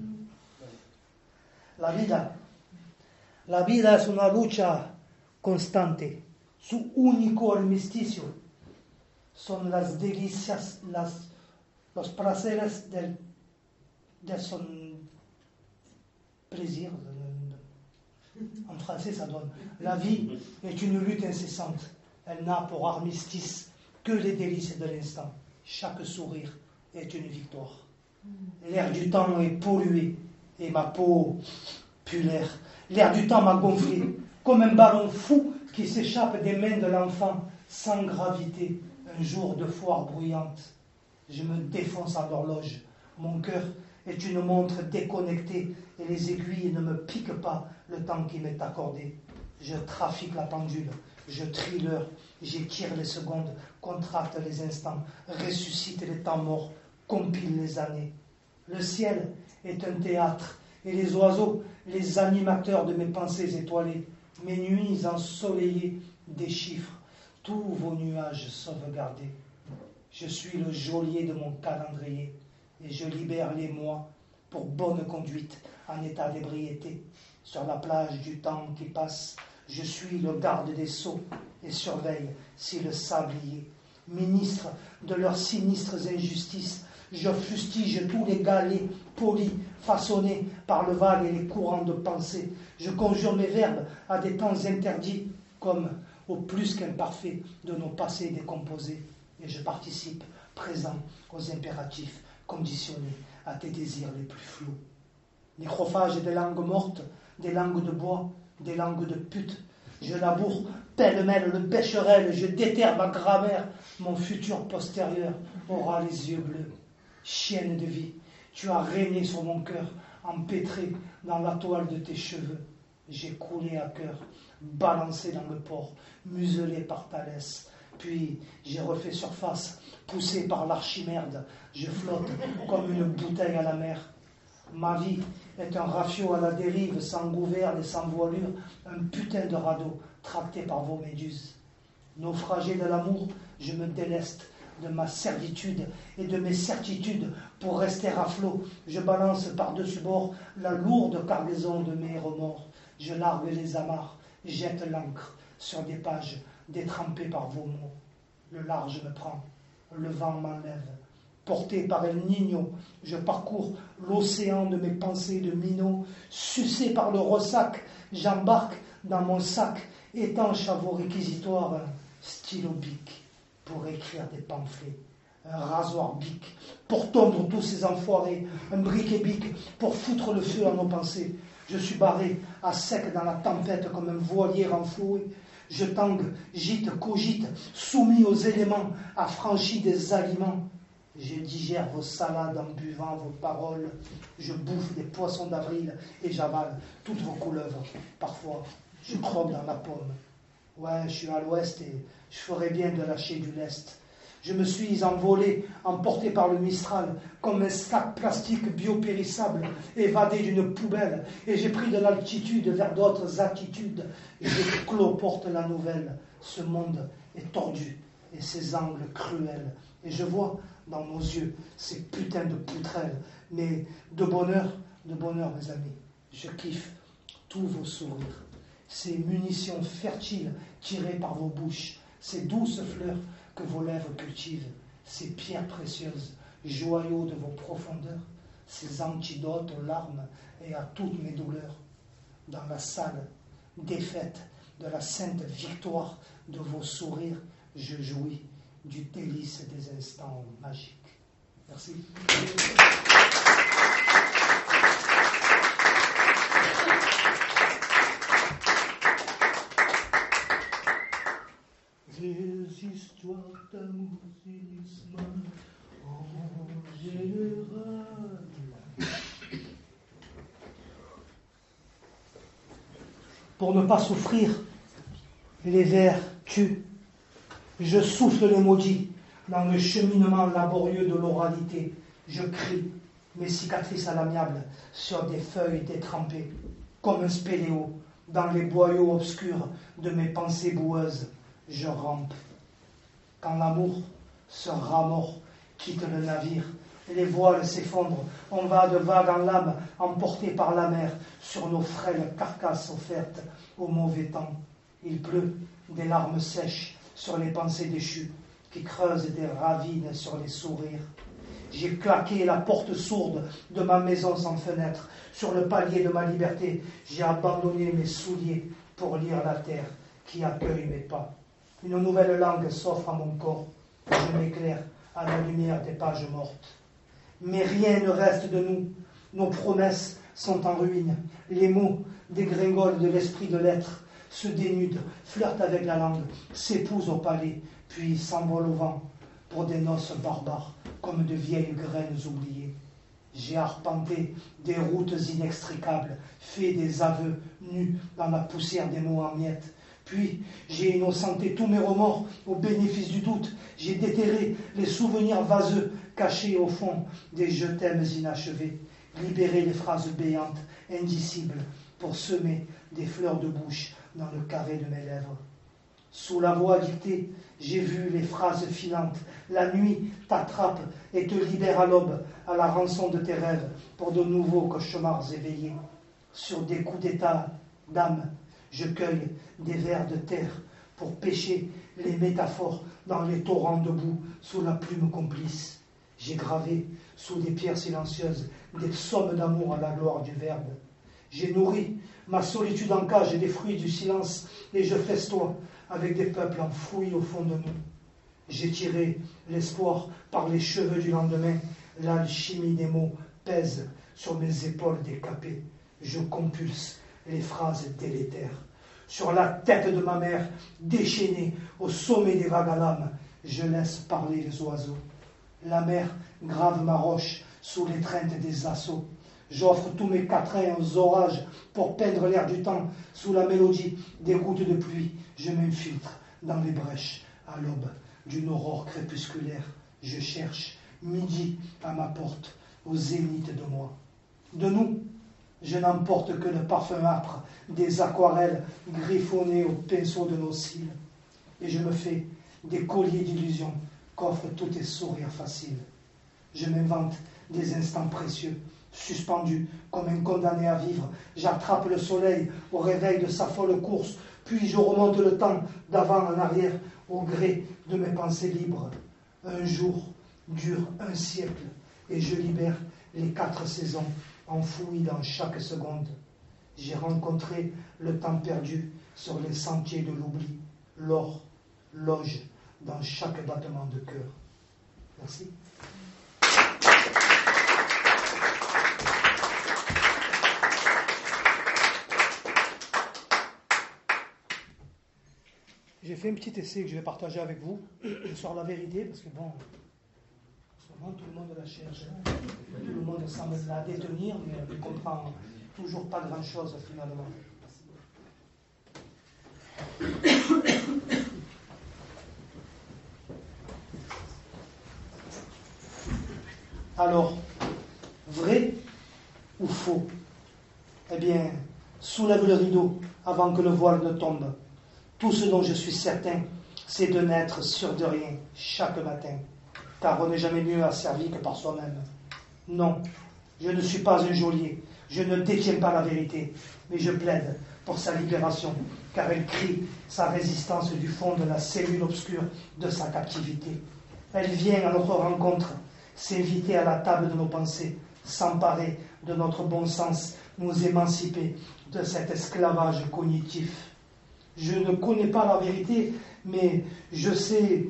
La vida, la vida es una lucha constante. Su único armisticio son las delicias, las, los placeres del, de son plaisir. En français, ça donne. La vie est une lutte incessante. Elle n'a pour armistice que les délices de l'instant. Chaque sourire est une victoire. L'air du temps est pollué et ma peau pue l'air. L'air du temps m'a gonflé comme un ballon fou qui s'échappe des mains de l'enfant sans gravité. Un jour de foire bruyante. Je me défonce à l'horloge. Mon cœur est une montre déconnectée et les aiguilles ne me piquent pas le temps qui m'est accordé. Je trafique la pendule, je trie l'heure, j'étire les secondes, contracte les instants, ressuscite les temps morts, compile les années. Le ciel est un théâtre et les oiseaux, les animateurs de mes pensées étoilées, mes nuits ensoleillées des chiffres, tous vos nuages sauvegardés. Je suis le geôlier de mon calendrier et je libère les mois pour bonne conduite en état d'ébriété. Sur la plage du temps qui passe, je suis le garde des sceaux et surveille si le sablier. Ministre de leurs sinistres injustices, je fustige tous les galets polis, façonnés par le vague et les courants de pensée. Je conjure mes verbes à des temps interdits, comme au plus qu'imparfait de nos passés décomposés. Et je participe, présent, aux impératifs conditionnés à tes désirs les plus flous. Microphage des langues mortes, des langues de bois, des langues de pute. Je laboure pêle-mêle le bécherel, je déterre ma grammaire. Mon futur postérieur aura les yeux bleus. Chienne de vie, tu as régné sur mon cœur, empêtré dans la toile de tes cheveux. J'ai coulé à cœur, balancé dans le port, muselé par Thalès. Puis j'ai refait surface, poussé par l'archimerde. Je flotte comme une bouteille à la mer. Ma vie est un rafio à la dérive, sans gouverne et sans voilure, un putain de radeau tracté par vos méduses. Naufragé de l'amour, je me déleste de ma servitude et de mes certitudes pour rester à flot. Je balance par-dessus bord la lourde cargaison de mes remords. Je largue les amarres, jette l'ancre sur des pages détrempées par vos mots. Le large me prend, le vent m'enlève. Porté par El Niño, je parcours l'océan de mes pensées de minot. Sucé par le ressac, j'embarque dans mon sac étanche à vos réquisitoires un stylo bic pour écrire des pamphlets, un rasoir bic pour tondre tous ces enfoirés, un briquet bic pour foutre le feu à nos pensées. Je suis barré à sec dans la tempête comme un voilier renfloué. Je tangue, gîte, cogite, soumis aux éléments, affranchi des aliments. Je digère vos salades en buvant vos paroles. Je bouffe des poissons d'avril et j'avale toutes vos couleuvres. Parfois, je croque dans la pomme. Ouais, je suis à l'ouest et je ferais bien de lâcher du lest. Je me suis envolé, emporté par le Mistral, comme un sac plastique biopérissable, évadé d'une poubelle, et j'ai pris de l'altitude vers d'autres attitudes. Je cloporte la nouvelle. Ce monde est tordu et ses angles cruels. Et je vois dans nos yeux ces putains de poutrelles. Mais de bonheur, de bonheur, mes amis, je kiffe tous vos sourires. Ces munitions fertiles tirées par vos bouches, ces douces fleurs que vos lèvres cultivent, ces pierres précieuses, joyaux de vos profondeurs, ces antidotes aux larmes et à toutes mes douleurs. Dans la salle défaite de la sainte victoire de vos sourires, je jouis du délice des instants magiques. Merci. Les histoires d'amour en général. Pour ne pas souffrir, les vers tuent. Je souffle les maudits dans le cheminement laborieux de l'oralité. Je crie mes cicatrices à l'amiable sur des feuilles détrempées, comme un spéléo dans les boyaux obscurs de mes pensées boueuses. Je rampe. Quand l'amour, ce rat mort, quitte le navire, les voiles s'effondrent, on va de vague en lame, emporté par la mer, sur nos frêles carcasses offertes au mauvais temps. Il pleut des larmes sèches sur les pensées déchues, qui creusent des ravines sur les sourires. J'ai claqué la porte sourde de ma maison sans fenêtre. Sur le palier de ma liberté, j'ai abandonné mes souliers pour lire la terre qui accueille mes pas. Une nouvelle langue s'offre à mon corps. Je m'éclaire à la lumière des pages mortes. Mais rien ne reste de nous. Nos promesses sont en ruine. Les mots dégringolent de l'esprit de l'être, se dénudent, flirtent avec la langue, s'épousent au palais, puis s'envolent au vent pour des noces barbares, comme de vieilles graines oubliées. J'ai arpenté des routes inextricables, fait des aveux nus dans la poussière des mots en miettes. Puis j'ai innocenté tous mes remords au bénéfice du doute. J'ai déterré les souvenirs vaseux cachés au fond des je t'aimes inachevés. libérer les phrases béantes, indicibles, pour semer des fleurs de bouche dans le carré de mes lèvres. Sous la voix dictée, j'ai vu les phrases filantes. La nuit t'attrape et te libère à l'aube, à la rançon de tes rêves, pour de nouveaux cauchemars éveillés. Sur des coups d'état d'âme, je cueille des vers de terre pour pêcher les métaphores dans les torrents de boue sous la plume complice. J'ai gravé sous des pierres silencieuses des psaumes d'amour à la gloire du Verbe. J'ai nourri ma solitude en cage des fruits du silence et je festoie avec des peuples enfouis au fond de nous. J'ai tiré l'espoir par les cheveux du lendemain. L'alchimie des mots pèse sur mes épaules décapées. Je compulse les phrases délétères. Sur la tête de ma mère, déchaînée au sommet des vagues à l'âme, je laisse parler les oiseaux. La mer grave ma roche sous l'étreinte des assauts. J'offre tous mes quatrains aux orages pour peindre l'air du temps sous la mélodie des gouttes de pluie. Je m'infiltre dans les brèches à l'aube d'une aurore crépusculaire. Je cherche midi à ma porte, au zénith de moi. De nous, je n'emporte que le parfum âpre des aquarelles griffonnées au pinceau de nos cils. Et je me fais des colliers d'illusions qu'offrent tous tes sourires faciles. Je m'invente des instants précieux, suspendus comme un condamné à vivre. J'attrape le soleil au réveil de sa folle course, puis je remonte le temps d'avant en arrière au gré de mes pensées libres. Un jour dure un siècle et je libère les quatre saisons enfouies dans chaque seconde. J'ai rencontré le temps perdu sur les sentiers de l'oubli. L'or loge dans chaque battement de cœur. Merci. J'ai fait un petit essai que je vais partager avec vous sur la vérité, parce que bon, en ce moment tout le monde la cherche, hein. Tout le monde semble la détenir, mais on ne comprend toujours pas grand-chose finalement. Alors, vrai ou faux? Eh bien, soulève le rideau avant que le voile ne tombe. Tout ce dont je suis certain, c'est de n'être sûr de rien chaque matin, car on n'est jamais mieux asservi que par soi-même. Non, je ne suis pas un geôlier, je ne détiens pas la vérité, mais je plaide pour sa libération, car elle crie sa résistance du fond de la cellule obscure de sa captivité. Elle vient à notre rencontre, s'inviter à la table de nos pensées, s'emparer de notre bon sens, nous émanciper de cet esclavage cognitif. Je ne connais pas la vérité, mais je sais,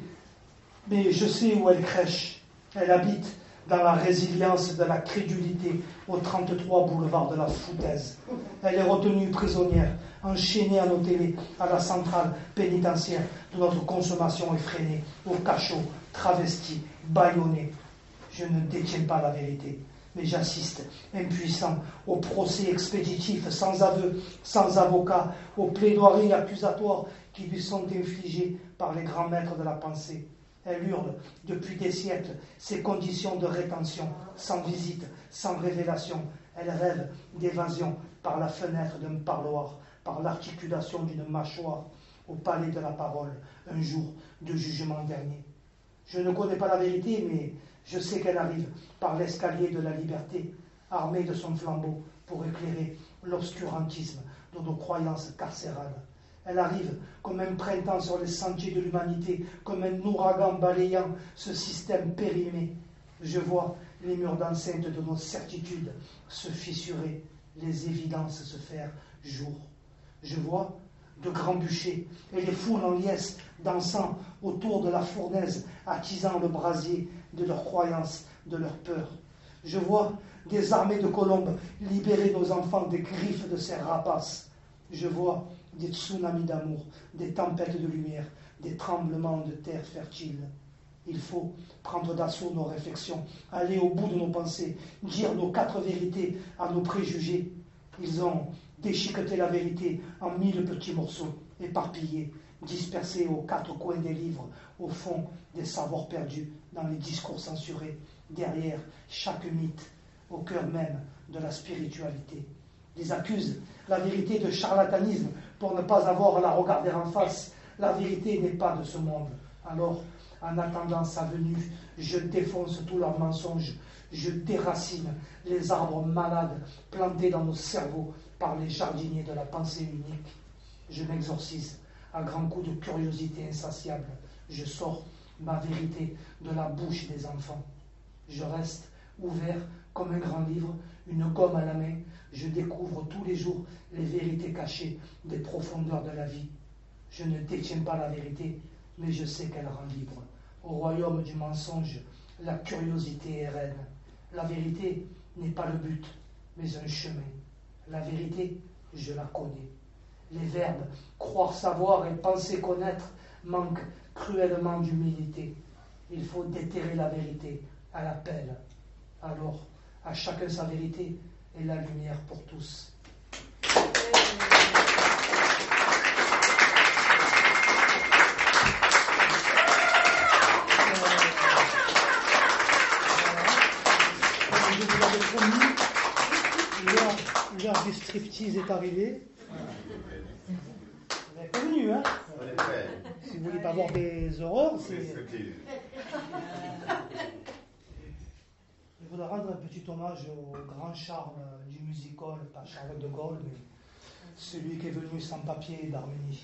mais je sais où elle crèche. Elle habite dans la résilience de la crédulité au trente-trois boulevard de la foutaise. Elle est retenue prisonnière, enchaînée à nos télés, à la centrale pénitentiaire de notre consommation effrénée, au cachot, travesti, bâillonné. Je ne détiens pas la vérité, mais j'assiste, impuissant, au procès expéditif, sans aveu, sans avocat, aux plaidoiries accusatoires qui lui sont infligées par les grands maîtres de la pensée. Elle hurle depuis des siècles ses conditions de rétention, sans visite, sans révélation. Elle rêve d'évasion par la fenêtre d'un parloir, par l'articulation d'une mâchoire, au palais de la parole, un jour de jugement dernier. Je ne connais pas la vérité, mais je sais qu'elle arrive par l'escalier de la liberté, armée de son flambeau pour éclairer l'obscurantisme de nos croyances carcérales. Elle arrive comme un printemps sur les sentiers de l'humanité, comme un ouragan balayant ce système périmé. Je vois les murs d'enceinte de nos certitudes se fissurer, les évidences se faire jour. Je vois de grands bûchers et les foules en liesse dansant autour de la fournaise, attisant le brasier de leurs croyances, de leurs peurs. Je vois des armées de colombes libérer nos enfants des griffes de ces rapaces. Je vois des tsunamis d'amour, des tempêtes de lumière, des tremblements de terre fertile. Il faut prendre d'assaut nos réflexions, aller au bout de nos pensées, dire nos quatre vérités à nos préjugés. Ils ont déchiqueté la vérité en mille petits morceaux, éparpillés, dispersés aux quatre coins des livres, au fond des savoirs perdus, dans les discours censurés, derrière chaque mythe, au cœur même de la spiritualité. Ils accusent la vérité de charlatanisme pour ne pas avoir à la regarder en face. La vérité n'est pas de ce monde. Alors, en attendant sa venue, je défonce tous leurs mensonges. Je déracine les arbres malades plantés dans nos cerveaux par les jardiniers de la pensée unique. Je m'exorcise à grands coups de curiosité insatiable. Je sors ma vérité de la bouche des enfants. Je reste ouvert comme un grand livre, une gomme à la main. Je découvre tous les jours les vérités cachées des profondeurs de la vie. Je ne détiens pas la vérité, mais je sais qu'elle rend libre. Au royaume du mensonge, la curiosité est reine. La vérité n'est pas le but, mais un chemin. La vérité, je la connais. Les verbes croire savoir et penser connaître manquent cruellement d'humilité. Il faut déterrer la vérité à la pelle. Alors, à chacun sa vérité et la lumière pour tous. Je vous l'avais promis, l'heure, l'heure du striptease est arrivée. Vous n'êtes pas venu, hein? Si vous voulez pas voir des horreurs, c'est... Je voudrais rendre un petit hommage au grand charme du musical, pas Charles de Gaulle, mais celui qui est venu sans papier d'Arménie.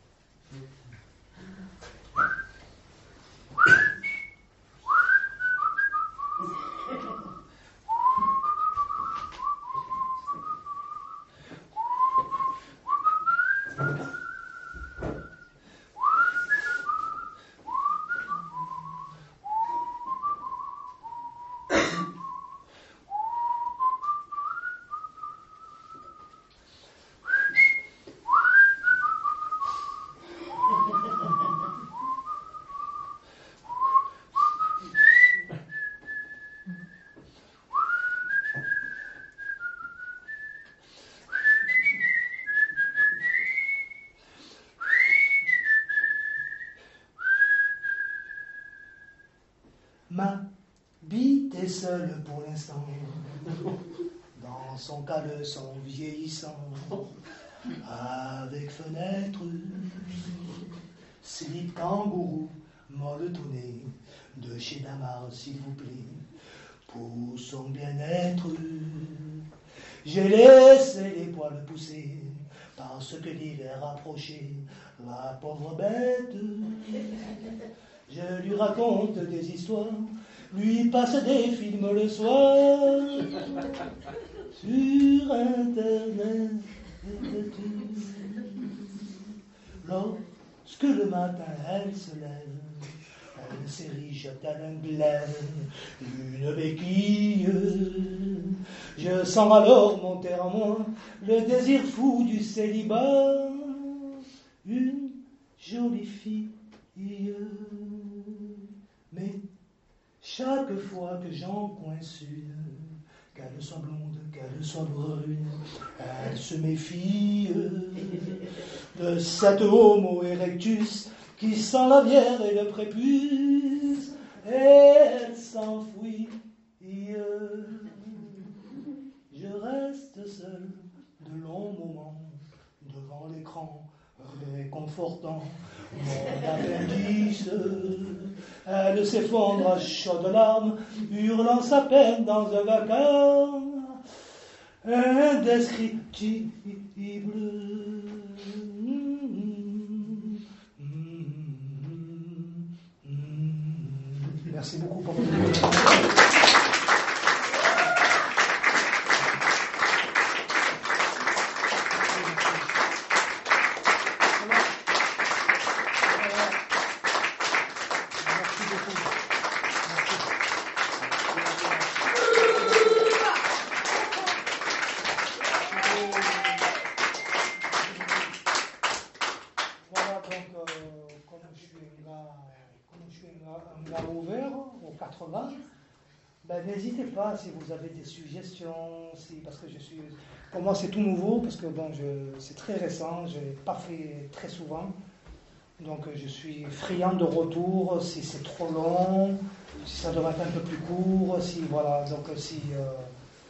Ma bite est seule pour l'instant, dans son caleçon vieillissant, avec fenêtre, slip kangourou, molletonné, de chez Damar, s'il vous plaît, pour son bien-être. J'ai laissé les poils pousser, parce que l'hiver approchait, la pauvre bête. Je lui raconte des histoires, lui passe des films le soir, sur Internet. Lorsque le matin elle se lève, elle s'érige tel un glaive, une béquille. Je sens alors monter en moi le désir fou du célibat, une jolie fille. Mais chaque fois que j'en coince une, qu'elle soit blonde, qu'elle soit brune, elle se méfie de cet homo erectus qui sent la bière et le prépuce, et elle s'enfuit. Je reste seul de longs moments devant l'écran réconfortant mon appendice. Elle s'effondre à chaudes larmes, hurlant sa peine dans un vacarme indescriptible. Merci beaucoup pour votre écoute. Ben, n'hésitez pas si vous avez des suggestions, si, parce que je suis, pour moi c'est tout nouveau, parce que bon, je, c'est très récent, je n'ai pas fait très souvent, donc je suis friand de retour, si c'est trop long, si ça devrait être un peu plus court, si voilà, donc si, euh,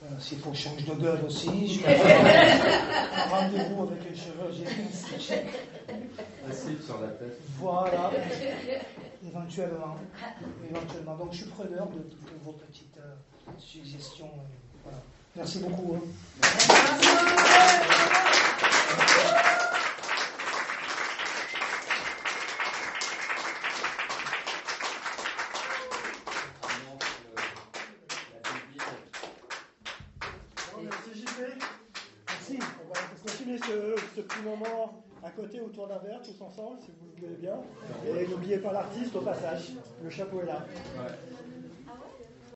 Euh, S'il faut que je change de gueule aussi, je vais faire un rendez-vous avec un chirurgien esthétique. Acide sur la tête. Voilà, éventuellement. éventuellement. Donc je suis preneur de toutes vos petites euh, suggestions. euh, Voilà. Merci beaucoup. hein. Merci J P. Merci. On va continuer ce, ce petit moment à côté autour d'un verre tous ensemble si vous le voulez bien. Et n'oubliez pas l'artiste au passage. Le chapeau est là. Ouais.